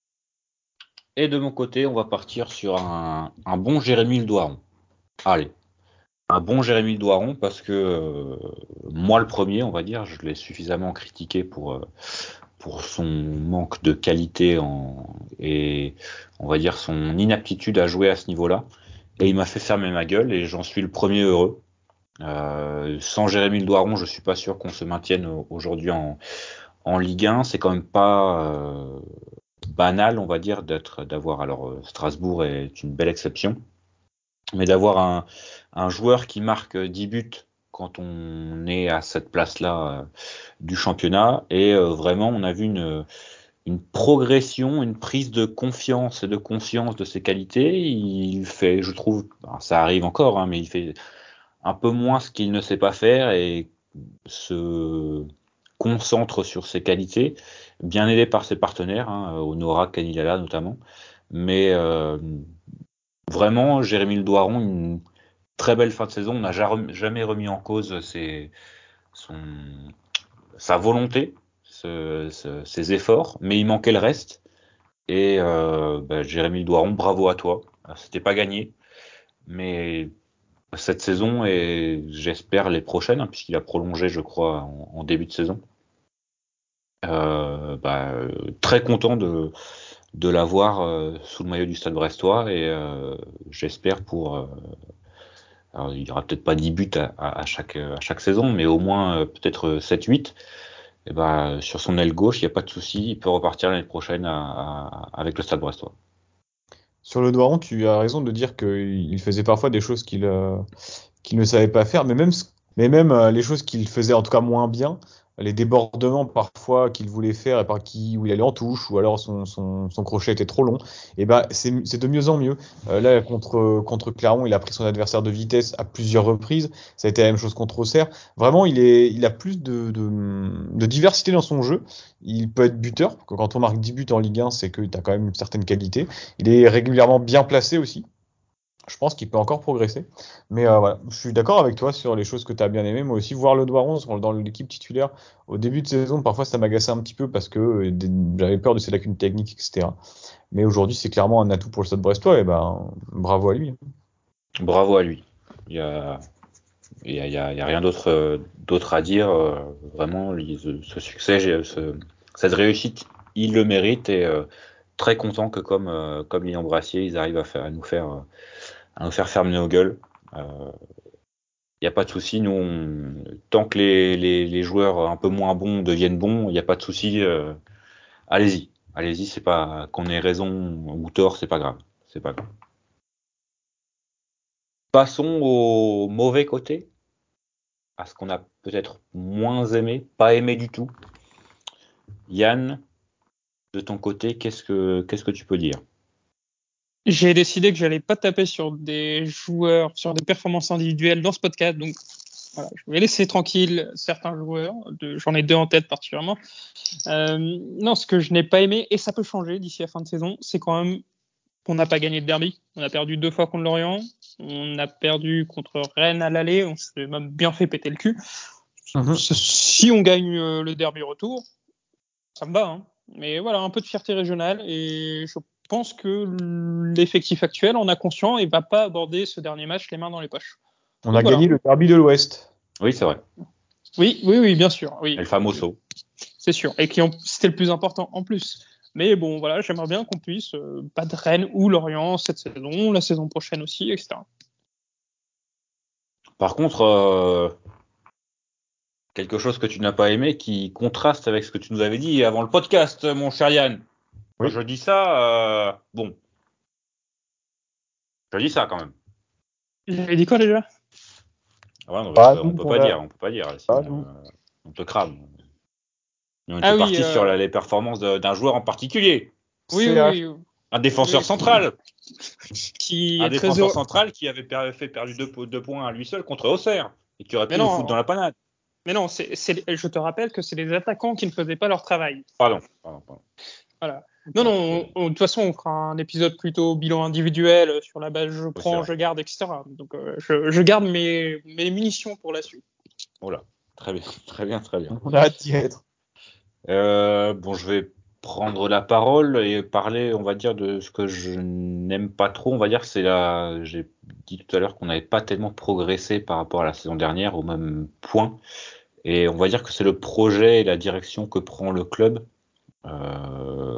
Et de mon côté, on va partir sur un, un bon Jérémy Le Doiron. Allez, un bon Jérémy Le Doiron parce que euh, moi le premier, on va dire, je l'ai suffisamment critiqué pour euh, pour son manque de qualité en, et on va dire son inaptitude à jouer à ce niveau-là. Et il m'a fait fermer ma gueule et j'en suis le premier heureux. Euh, sans Jérémy Le Doiron, je suis pas sûr qu'on se maintienne aujourd'hui en, en Ligue un. C'est quand même pas euh, banal, on va dire, d'être, d'avoir. Alors euh, Strasbourg est une belle exception, mais d'avoir un, un joueur qui marque dix buts quand on est à cette place-là euh, du championnat. Et euh, vraiment, on a vu une, une progression, une prise de confiance et de conscience de ses qualités. Il fait, je trouve, ça arrive encore, hein, mais il fait un peu moins ce qu'il ne sait pas faire et se concentre sur ses qualités, bien aidé par ses partenaires, hein, Honora Canilala notamment. Mais euh, vraiment, Jérémy Le Doiron, une très belle fin de saison. On n'a jamais remis en cause ses, son, sa volonté, ce, ce, ses efforts, mais il manquait le reste. Et euh, bah, Jérémy Le Doiron, bravo à toi. C'était pas gagné, mais cette saison et j'espère les prochaines, hein, puisqu'il a prolongé, je crois, en, en début de saison. Euh, bah, très content de, de l'avoir euh, sous le maillot du Stade Brestois et euh, j'espère pour. Euh, alors, il n'y aura peut-être pas dix buts à, à, à, chaque, à chaque saison, mais au moins euh, peut-être sept huit. Et bah, sur son aile gauche, il n'y a pas de souci, il peut repartir l'année prochaine à, à, avec le Stade Brestois. Sur le Doiron, tu as raison de dire qu'il faisait parfois des choses qu'il euh, qu'il ne savait pas faire, mais même, mais même euh, les choses qu'il faisait en tout cas moins bien, les débordements parfois qu'il voulait faire et par qui où il allait en touche ou alors son, son, son crochet était trop long, et ben c'est c'est de mieux en mieux. Euh, là contre contre Clermont, il a pris son adversaire de vitesse à plusieurs reprises. Ça a été la même chose contre Auxerre. Vraiment, il est il a plus de, de, de diversité dans son jeu. Il peut être buteur. Quand on marque dix buts en Ligue un, c'est que tu as quand même une certaine qualité. Il est régulièrement bien placé aussi. Je pense qu'il peut encore progresser. Mais euh, voilà, je suis d'accord avec toi sur les choses que tu as bien aimées. Moi aussi, voir le Doiron dans l'équipe titulaire au début de saison, parfois ça m'agaçait un petit peu parce que euh, j'avais peur de ses lacunes techniques, et cetera. Mais aujourd'hui, c'est clairement un atout pour le Stade Brestois. Et ben, bravo à lui. Bravo à lui. Il y a, il y a, il y a, il y a rien d'autre euh, d'autre à dire. Euh, vraiment, il- ce, ce succès, j'ai- ce, cette réussite, il le mérite et euh, très content que comme euh, comme Lilian Brassier, ils arrivent à, faire, à nous faire euh, à nous faire fermer nos gueules. Il euh, n'y a pas de souci. Nous, on, tant que les, les, les joueurs un peu moins bons deviennent bons, il n'y a pas de souci. Euh, allez-y, allez-y. C'est pas qu'on ait raison ou tort, c'est pas grave. C'est pas grave. Passons au mauvais côté, à ce qu'on a peut-être moins aimé, pas aimé du tout. Yann, de ton côté, qu'est-ce que, qu'est-ce que tu peux dire? J'ai décidé que j'allais pas taper sur des joueurs, sur des performances individuelles dans ce podcast, donc voilà, je vais laisser tranquille certains joueurs. De, j'en ai deux en tête particulièrement. Euh, non, ce que je n'ai pas aimé, et ça peut changer d'ici la fin de saison, c'est quand même qu'on n'a pas gagné de derby. On a perdu deux fois contre Lorient, on a perdu contre Rennes à l'aller, on s'est même bien fait péter le cul. Mm-hmm. Si on gagne le derby retour, ça me va, hein. Mais voilà, un peu de fierté régionale, et je Je pense que l'effectif actuel en a conscience et va pas aborder ce dernier match les mains dans les poches. On Donc a voilà. gagné le derby de l'Ouest. Oui, c'est vrai. Oui, oui, oui, bien sûr. Oui. Et le famoso. C'est sûr. Et qui ont, c'était le plus important en plus. Mais bon, voilà, j'aimerais bien qu'on puisse euh, battre Rennes ou Lorient cette saison, la saison prochaine aussi, et cetera. Par contre, euh, quelque chose que tu n'as pas aimé qui contraste avec ce que tu nous avais dit avant le podcast, mon cher Yann. Quand oui. je dis ça, euh, bon. Je dis ça quand même. J'avais dit quoi déjà? ah ouais, non, ah, on, peut, on peut pas dire, on peut pas dire. Sinon, ah, euh, on te crame. On était ah, parti oui, euh... sur la, les performances de, d'un joueur en particulier. Oui, oui, oui. Un défenseur oui, central. Qui un est défenseur très... central qui avait per- fait perdu deux, deux points à lui seul contre Auxerre et qui aurait pu nous foutre dans la panade. Mais non, c'est, c'est, je te rappelle que c'est les attaquants qui ne faisaient pas leur travail. Pardon, pardon, pardon. Voilà. Non, non, de toute façon, on fera un épisode plutôt bilan individuel sur la base je prends, je garde, et cetera. Donc, euh, je, je garde mes, mes munitions pour la suite. Voilà, très bien, très bien, très bien. On a hâte d'y être. Euh, bon, je vais prendre la parole et parler, on va dire, de ce que je n'aime pas trop. On va dire, c'est la. J'ai dit tout à l'heure qu'on n'avait pas tellement progressé par rapport à la saison dernière au même point. Et on va dire que c'est le projet et la direction que prend le club. Euh,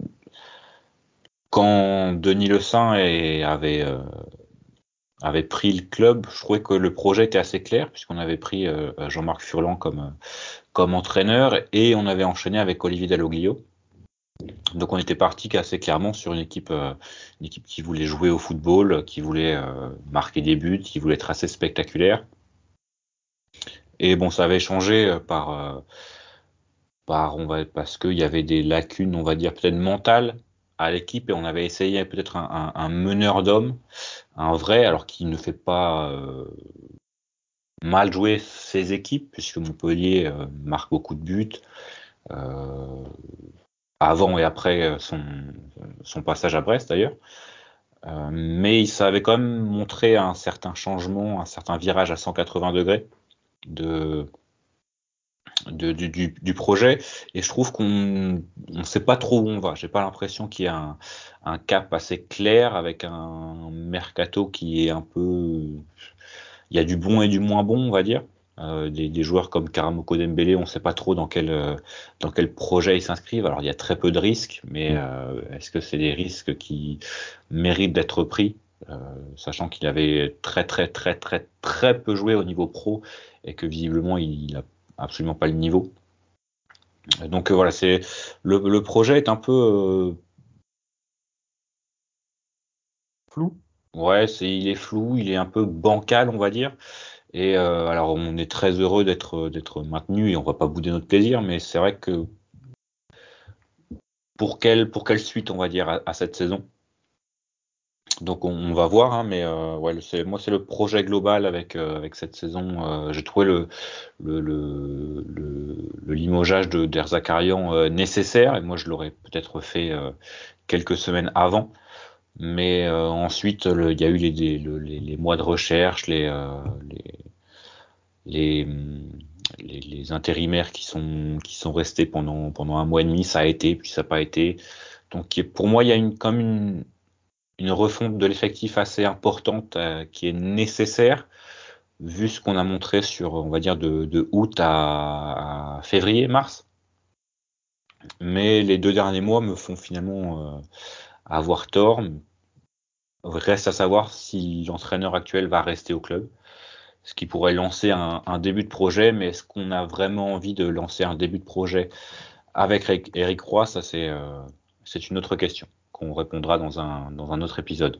quand Denis Le Saint avait, euh, avait pris le club, je trouvais que le projet était assez clair, puisqu'on avait pris euh, Jean-Marc Furlan comme, comme entraîneur et on avait enchaîné avec Olivier Dalloglio. Donc on était parti assez clairement sur une équipe, euh, une équipe qui voulait jouer au football, qui voulait euh, marquer des buts, qui voulait être assez spectaculaire. Et bon, ça avait changé par, euh, par on va, parce qu'il y avait des lacunes, on va dire peut-être mentales à l'équipe, et on avait essayé peut-être un, un, un meneur d'hommes, un vrai, alors qui ne fait pas euh, mal jouer ses équipes, puisque Montpellier euh, marque beaucoup de buts. Euh, avant et après son, son passage à Brest d'ailleurs. Euh, mais il savait quand même montrer un certain changement, un certain virage à cent quatre-vingts degrés de, de, du, du, du projet. Et je trouve qu'on ne sait pas trop où on va. J'ai pas l'impression qu'il y a un, un cap assez clair avec un mercato qui est un peu... Il y a du bon et du moins bon, on va dire. Euh, des, des joueurs comme Karamoko Dembélé, on ne sait pas trop dans quel, euh, dans quel projet ils s'inscrivent. Alors il y a très peu de risques, mais euh, est-ce que c'est des risques qui méritent d'être pris, euh, sachant qu'il avait très très très très très peu joué au niveau pro et que visiblement il n'a absolument pas le niveau. Donc euh, voilà, c'est le, le projet est un peu euh, flou. Ouais, c'est il est flou, il est un peu bancal, on va dire. Et euh, alors, on est très heureux d'être d'être maintenu et on va pas bouder notre plaisir, mais c'est vrai que pour quelle pour quelle suite, on va dire, à, à cette saison. Donc on, on va voir, hein, mais euh, ouais, c'est, moi c'est le projet global avec euh, avec cette saison. Euh, j'ai trouvé le le le, le, le limogeage de d'Erzakarian euh, nécessaire et moi je l'aurais peut-être fait euh, quelques semaines avant. Mais euh, ensuite, le, il y a eu les, les, les, les mois de recherche, les, euh, les, les, les, les intérimaires qui sont, qui sont restés pendant, pendant un mois et demi, ça a été, puis ça n'a pas été. Donc pour moi, il y a une, comme une, une refonte de l'effectif assez importante euh, qui est nécessaire, vu ce qu'on a montré sur, on va dire, de, de août à, à février, mars. Mais les deux derniers mois me font finalement euh, avoir tort. Reste à savoir si l'entraîneur actuel va rester au club, ce qui pourrait lancer un, un début de projet, mais est-ce qu'on a vraiment envie de lancer un début de projet avec Eric Roy? Ça, c'est, euh, c'est une autre question qu'on répondra dans un, dans un autre épisode.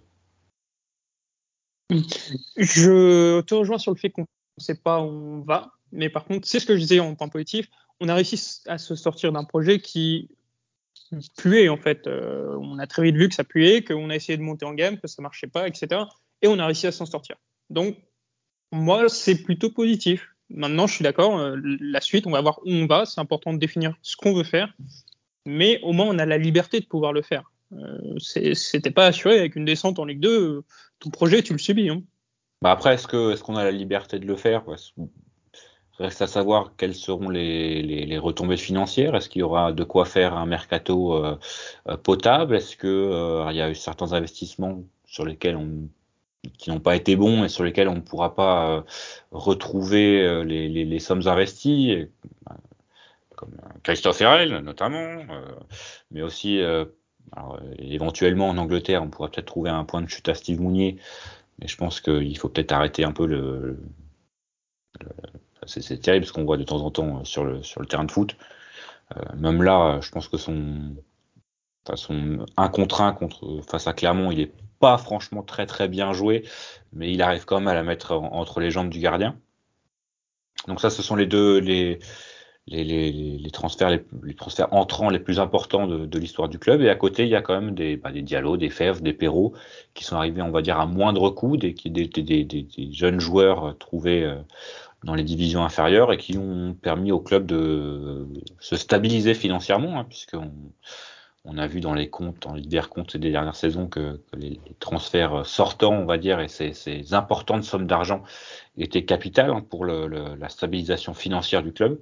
Je te rejoins sur le fait qu'on ne sait pas où on va, mais par contre, c'est ce que je disais en point positif, on a réussi à se sortir d'un projet qui puait en fait. Euh, on a très vite vu que ça puait, qu'on a essayé de monter en gamme, que ça marchait pas, et cetera. Et on a réussi à s'en sortir. Donc moi, c'est plutôt positif. Maintenant, je suis d'accord. Euh, la suite, on va voir où on va. C'est important de définir ce qu'on veut faire, mais au moins on a la liberté de pouvoir le faire. Euh, c'est, c'était pas assuré avec une descente en Ligue deux. Euh, ton projet, tu le subis. Hein. Bah après, est-ce que est-ce qu'on a la liberté de le faire? Ouais, reste à savoir quelles seront les, les, les retombées financières. Est-ce qu'il y aura de quoi faire un mercato euh, euh, potable? Est-ce que euh, il y a eu certains investissements sur lesquels on qui n'ont pas été bons et sur lesquels on ne pourra pas euh, retrouver euh, les, les, les sommes investies, et, euh, comme Christophe Herrel notamment, euh, mais aussi euh, alors, éventuellement en Angleterre, on pourra peut-être trouver un point de chute à Steve Mounier, mais je pense qu'il faut peut-être arrêter un peu le, le c'est, c'est terrible ce qu'on voit de temps en temps sur le, sur le terrain de foot. Euh, même là, je pense que son, son un contre un contre, face à Clermont, il est pas franchement très très bien joué, mais il arrive quand même à la mettre en, entre les jambes du gardien. Donc ça, ce sont les deux les les, les, les transferts les, les transferts entrants les plus importants de, de l'histoire du club. Et à côté, il y a quand même des bah, des Diallo, des Fèvre, des Perrault qui sont arrivés, on va dire, à moindre coût, des des, des, des, des jeunes joueurs trouvés euh, dans les divisions inférieures et qui ont permis au club de se stabiliser financièrement, hein, puisqu'on on a vu dans les comptes, dans les divers comptes des dernières saisons que, que les, les transferts sortants, on va dire, et ces, ces importantes sommes d'argent étaient capitales, hein, pour le, le, la stabilisation financière du club.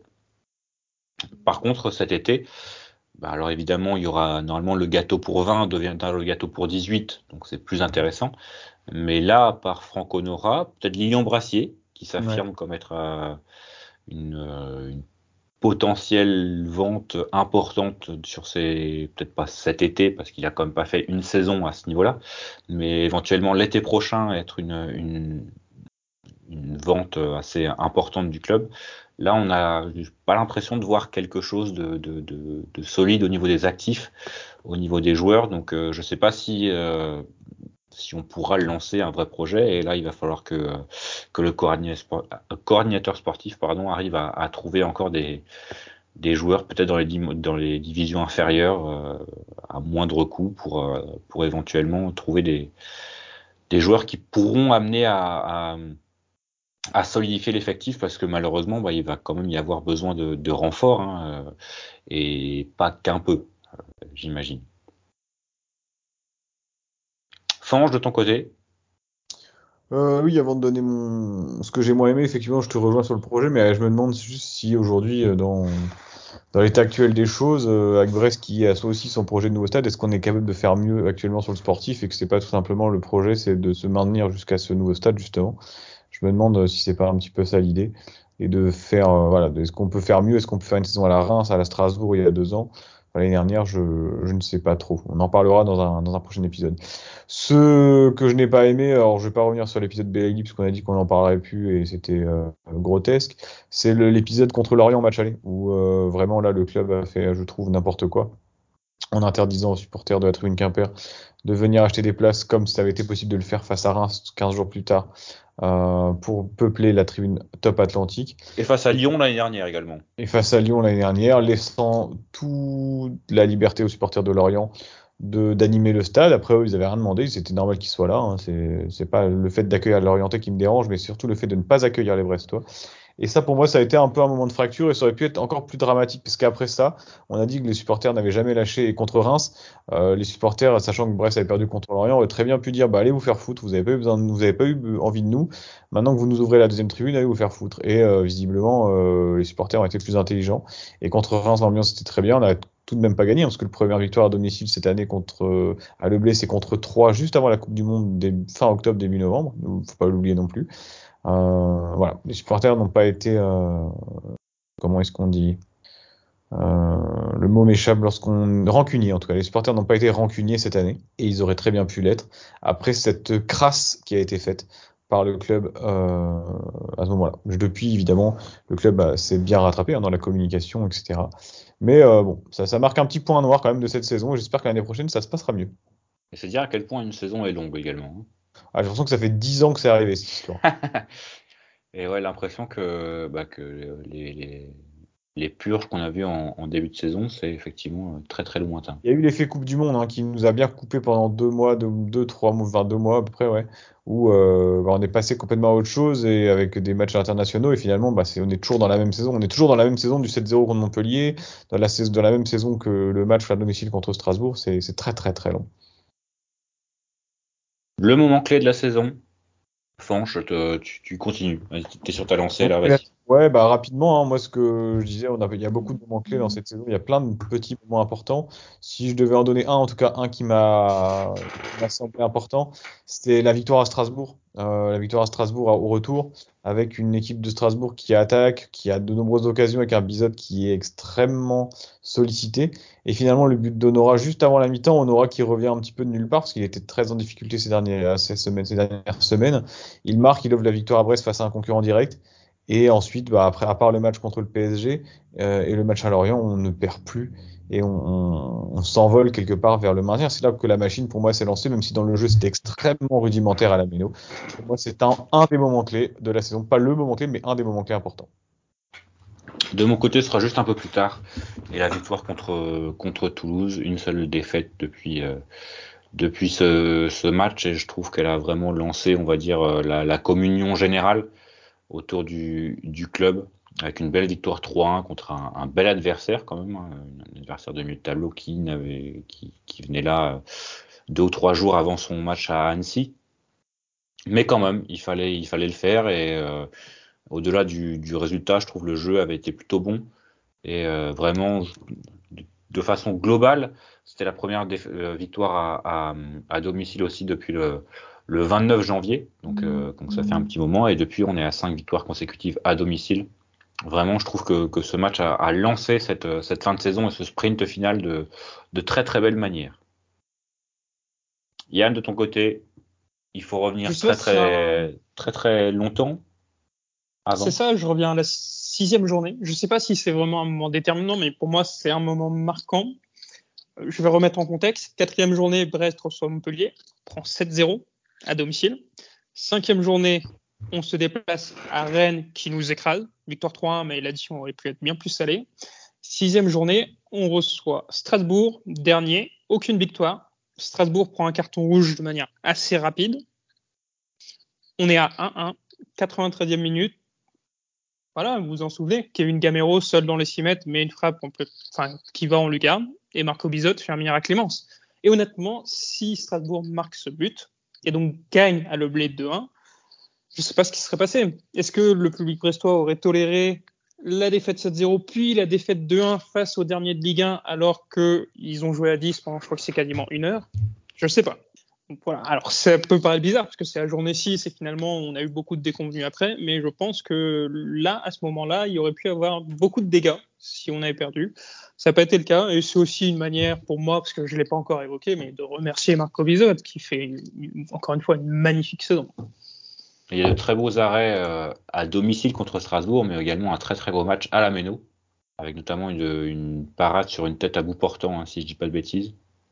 Par contre, cet été, bah alors évidemment, il y aura normalement le gâteau pour vingt deviendra le gâteau pour dix-huit, donc c'est plus intéressant. Mais là, à part Franck Honora, peut-être Lilian Brassier, qui s'affirme ouais. comme être euh, une, euh, une potentielle vente importante sur ces, peut-être pas cet été, parce qu'il a quand même pas fait une saison à ce niveau-là, mais éventuellement l'été prochain être une, une, une vente assez importante du club. Là, on n'a pas l'impression de voir quelque chose de, de, de, de solide au niveau des actifs, au niveau des joueurs, donc euh, je sais pas si euh, si on pourra lancer un vrai projet. Et là, il va falloir que que le coordinateur sportif, pardon, arrive à, à trouver encore des des joueurs peut-être dans les dans les divisions inférieures euh, à moindre coût pour euh, pour éventuellement trouver des des joueurs qui pourront amener à, à à solidifier l'effectif, parce que malheureusement, bah, il va quand même y avoir besoin de, de renforts, hein, euh, et pas qu'un peu, euh, j'imagine. Fange, de ton côté? Euh, oui, avant de donner mon ce que j'ai moins aimé, effectivement, je te rejoins sur le projet, mais euh, je me demande juste si aujourd'hui, euh, dans dans l'état actuel des choses, euh, avec Brest qui a aussi son projet de nouveau stade, est-ce qu'on est capable de faire mieux actuellement sur le sportif et que c'est pas tout simplement le projet, c'est de se maintenir jusqu'à ce nouveau stade justement. Je me demande euh, si c'est pas un petit peu ça l'idée et de faire euh, voilà, est-ce qu'on peut faire mieux, est-ce qu'on peut faire une saison à la Reims, à la Strasbourg il y a deux ans. Enfin, l'année dernière, je, je ne sais pas trop. On en parlera dans un, dans un prochain épisode. Ce que je n'ai pas aimé, alors je vais pas revenir sur l'épisode Belagui parce qu'on a dit qu'on n'en parlerait plus et c'était euh, grotesque, c'est le, l'épisode contre Lorient match aller où euh, vraiment là le club a fait, je trouve, n'importe quoi en interdisant aux supporters de la tribune Quimper de venir acheter des places comme ça avait été possible de le faire face à Reims quinze jours plus tard euh, pour peupler la tribune Top Atlantique. Et face à Lyon l'année dernière également. Et face à Lyon l'année dernière, laissant toute la liberté aux supporters de Lorient de d'animer le stade. Après eux, ils avaient rien demandé, c'était normal qu'ils soient là. Hein. C'est c'est pas le fait d'accueillir l'Orientais qui me dérange, mais surtout le fait de ne pas accueillir les Brestois. Et ça, pour moi, ça a été un peu un moment de fracture et ça aurait pu être encore plus dramatique parce qu'après ça, on a dit que les supporters n'avaient jamais lâché contre Reims. Euh, les supporters, sachant que Brest avait perdu contre Lorient, auraient très bien pu dire, bah, allez vous faire foutre, vous avez pas eu besoin, de, vous avez pas eu envie de nous. Maintenant que vous nous ouvrez la deuxième tribune, allez vous faire foutre. Et euh, visiblement, euh, les supporters ont été plus intelligents. Et contre Reims, l'ambiance était très bien. On a tout de même pas gagné, hein, parce que le première victoire à domicile cette année contre euh, à Le Blé, c'est contre Troyes, juste avant la Coupe du Monde, dès, fin octobre, début novembre. Faut pas l'oublier non plus. Euh, voilà, les supporters n'ont pas été, euh, comment est-ce qu'on dit, euh, le mot m'échappe lorsqu'on rancunier en tout cas. Les supporters n'ont pas été rancuniers cette année et ils auraient très bien pu l'être après cette crasse qui a été faite par le club euh, à ce moment-là. Depuis, évidemment, le club bah, s'est bien rattrapé, hein, dans la communication, et cetera. Mais euh, bon, ça, ça marque un petit point noir quand même de cette saison et j'espère que l'année prochaine ça se passera mieux. Et c'est dire à quel point une saison est longue également. Hein. Ah, j'ai l'impression que ça fait dix ans que c'est arrivé cette histoire. Et ouais, l'impression que, bah, que les, les, les purges qu'on a vues en, en début de saison, c'est effectivement très très lointain. Il y a eu l'effet Coupe du Monde hein, qui nous a bien coupé pendant deux mois, deux, deux trois mois, enfin deux mois à peu près, ouais, où euh, bah, on est passé complètement à autre chose et avec des matchs internationaux et finalement, bah, c'est, on est toujours dans la même saison. On est toujours dans la même saison du sept zéro contre Montpellier, dans la, sais- dans la même saison que le match à domicile contre Strasbourg. C'est, c'est très très très long. Le moment clé de la saison, Fanch, te- tu, tu continues. Tu es sur ta lancée là, vas-y. Ouais, bah rapidement, hein, moi ce que je disais, on a, il y a beaucoup de moments clés dans cette saison, il y a plein de petits moments importants. Si je devais en donner un, en tout cas un qui m'a qui m'a semblé important, c'était la victoire à Strasbourg. Euh, la victoire à Strasbourg à- au retour, avec une équipe de Strasbourg qui attaque, qui a de nombreuses occasions, avec un Bizot qui est extrêmement sollicité. Et finalement, le but d'Honora juste avant la mi-temps, Honora qui revient un petit peu de nulle part, parce qu'il était très en difficulté ces dernières, ces semaines, ces dernières semaines. Il marque, il offre la victoire à Brest face à un concurrent direct. Et ensuite, bah, après, à part le match contre le P S G euh, et le match à Lorient, on ne perd plus et on, on, on s'envole quelque part vers le maintien. C'est là que la machine, pour moi, s'est lancée, même si dans le jeu, c'était extrêmement rudimentaire à la Méno. Pour moi, c'est un, un des moments clés de la saison. Pas le moment clé, mais un des moments clés importants. De mon côté, ce sera juste un peu plus tard. Et la victoire contre, contre Toulouse, une seule défaite depuis, euh, depuis ce, ce match. Et je trouve qu'elle a vraiment lancé, on va dire, euh, la, la communion générale autour du, du club, avec une belle victoire trois un contre un, un bel adversaire quand même, hein, un adversaire de milieu de tableau qui, n'avait, qui, qui venait là euh, deux ou trois jours avant son match à Annecy. Mais quand même, il fallait, il fallait le faire et euh, au-delà du, du résultat, je trouve le jeu avait été plutôt bon et euh, vraiment de, de façon globale, c'était la première déf- euh, victoire à, à, à domicile aussi depuis le, le vingt-neuf janvier, donc, euh, donc ça fait un petit moment et depuis on est à cinq victoires consécutives à domicile. Vraiment, je trouve que, que ce match a, a lancé cette, cette fin de saison et ce sprint final de, de très très belle manière. Yann, de ton côté, il faut Je revenir sais pas très si c'est un... très très très longtemps C'est avant. ça, je reviens à la sixième journée. Je sais pas si c'est vraiment un moment déterminant, mais pour moi, c'est un moment marquant. Euh, Je vais remettre en contexte. Quatrième journée, Brest reçoit Montpellier, prend sept zéro à domicile. Cinquième journée, on se déplace à Rennes qui nous écrase. Victoire trois un, mais l'addition aurait pu être bien plus salée. Sixième journée, on reçoit Strasbourg, dernier, aucune victoire. Strasbourg prend un carton rouge de manière assez rapide. On est à un un, quatre-vingt-treizième minute. Voilà, vous vous en souvenez, Kevin Gamero seul dans les six mètres, mais une frappe on peut, enfin, qui va en lucarne, et Marco Bizot fait un miracle immense. Et honnêtement, si Strasbourg marque ce but, et donc gagne à Le Blé deux un, je ne sais pas ce qui serait passé. Est-ce que le public brestois aurait toléré la défaite sept zéro, puis la défaite deux un face au dernier de Ligue un, alors qu'ils ont joué à dix pendant, je crois que c'est quasiment une heure? Je ne sais pas. Donc voilà. Alors ça peut paraître bizarre parce que c'est la journée six et finalement on a eu beaucoup de déconvenus après, mais je pense que là, à ce moment-là, il y aurait pu avoir beaucoup de dégâts si on avait perdu. Ça n'a pas été le cas et c'est aussi une manière pour moi, parce que je ne l'ai pas encore évoqué, mais de remercier Marco Bizot qui fait une, une, encore une fois une magnifique saison. Il y a de très beaux arrêts euh, à domicile contre Strasbourg, mais également un très très beau match à la Méno, avec notamment une, une parade sur une tête à bout portant, hein, si je dis pas de bêtises,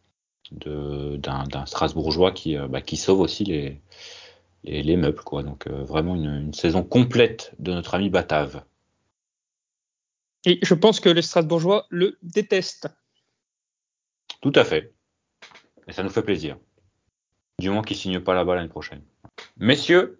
de, d'un, d'un Strasbourgeois qui, euh, bah, qui sauve aussi les, les, les meubles, quoi. Donc euh, vraiment une, une saison complète de notre ami Batave. Et je pense que les Strasbourgeois le détestent. Tout à fait. Et ça nous fait plaisir. Du moins qu'il signe pas là-bas l'année prochaine. Messieurs,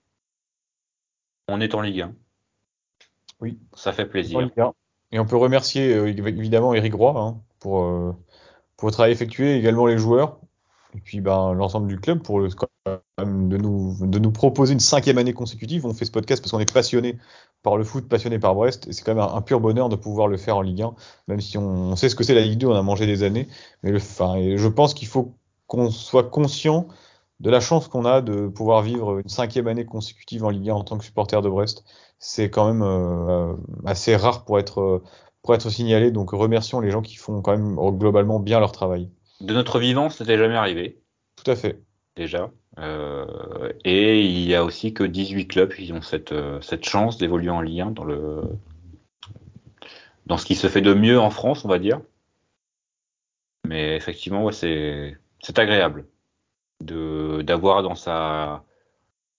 on est en Ligue un. Oui, Ça fait en plaisir. Ligue un. Et on peut remercier euh, évidemment Eric Roy hein, pour, euh, pour le travail effectué, également les joueurs, et puis ben, l'ensemble du club pour le, quand même de nous, de nous proposer une cinquième année consécutive. On fait ce podcast parce qu'on est passionné par le foot, passionné par Brest, et c'est quand même un, un pur bonheur de pouvoir le faire en Ligue un, même si on, on sait ce que c'est la Ligue deux, on a mangé des années, mais le, enfin, et je pense qu'il faut qu'on soit conscient de la chance qu'on a de pouvoir vivre une cinquième année consécutive en Ligue un en tant que supporter de Brest. C'est quand même euh, assez rare pour être, euh, pour être signalé, donc remercions les gens qui font quand même euh, globalement bien leur travail. De notre vivant, ça n'était jamais arrivé, Tout à fait. déjà. Euh, et il y a aussi que dix-huit clubs qui ont cette, euh, cette chance d'évoluer en Ligue un dans le, dans ce qui se fait de mieux en France, on va dire. Mais effectivement, ouais, c'est, c'est agréable de, d'avoir dans sa,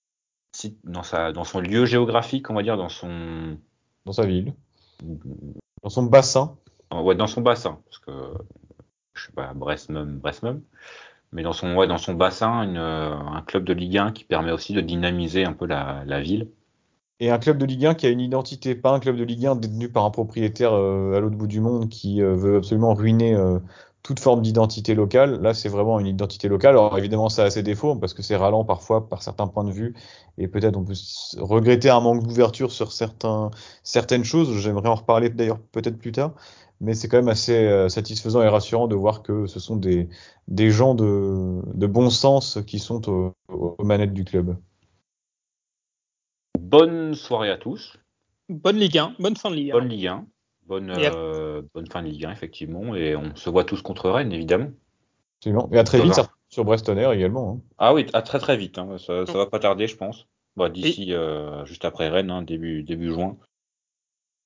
si- dans sa, dans son lieu géographique, on va dire, dans son, Dans sa ville. Dans son bassin. Ouais, dans son bassin, parce que je sais pas, Brest même, Brest même, mais dans son, ouais, dans son bassin, une, euh, un club de Ligue un qui permet aussi de dynamiser un peu la, la ville. Et un club de Ligue un qui a une identité, pas un club de Ligue un détenu par un propriétaire euh, à l'autre bout du monde qui euh, veut absolument ruiner euh, toute forme d'identité locale. Là, c'est vraiment une identité locale. Alors évidemment, ça a ses défauts parce que c'est ralent parfois par certains points de vue et peut-être on peut s- regretter un manque d'ouverture sur certains, certaines choses. J'aimerais en reparler d'ailleurs peut-être plus tard. Mais c'est quand même assez euh, satisfaisant et rassurant de voir que ce sont des, des gens de, de bon sens qui sont au- aux manettes du club. Bonne soirée à tous, Bonne Ligue un, bonne fin de Ligue un. bonne Ligue un, bonne, Et à, euh, bonne fin de Ligue un, effectivement, et on se voit tous contre Rennes, évidemment. Absolument. Et à très Dans vite, un- ça sur Brestonner également, hein. Ah oui, à très très vite, hein, ça, ça va pas tarder, je pense. Bah, et, d'ici, euh, juste après Rennes, hein, début, début juin.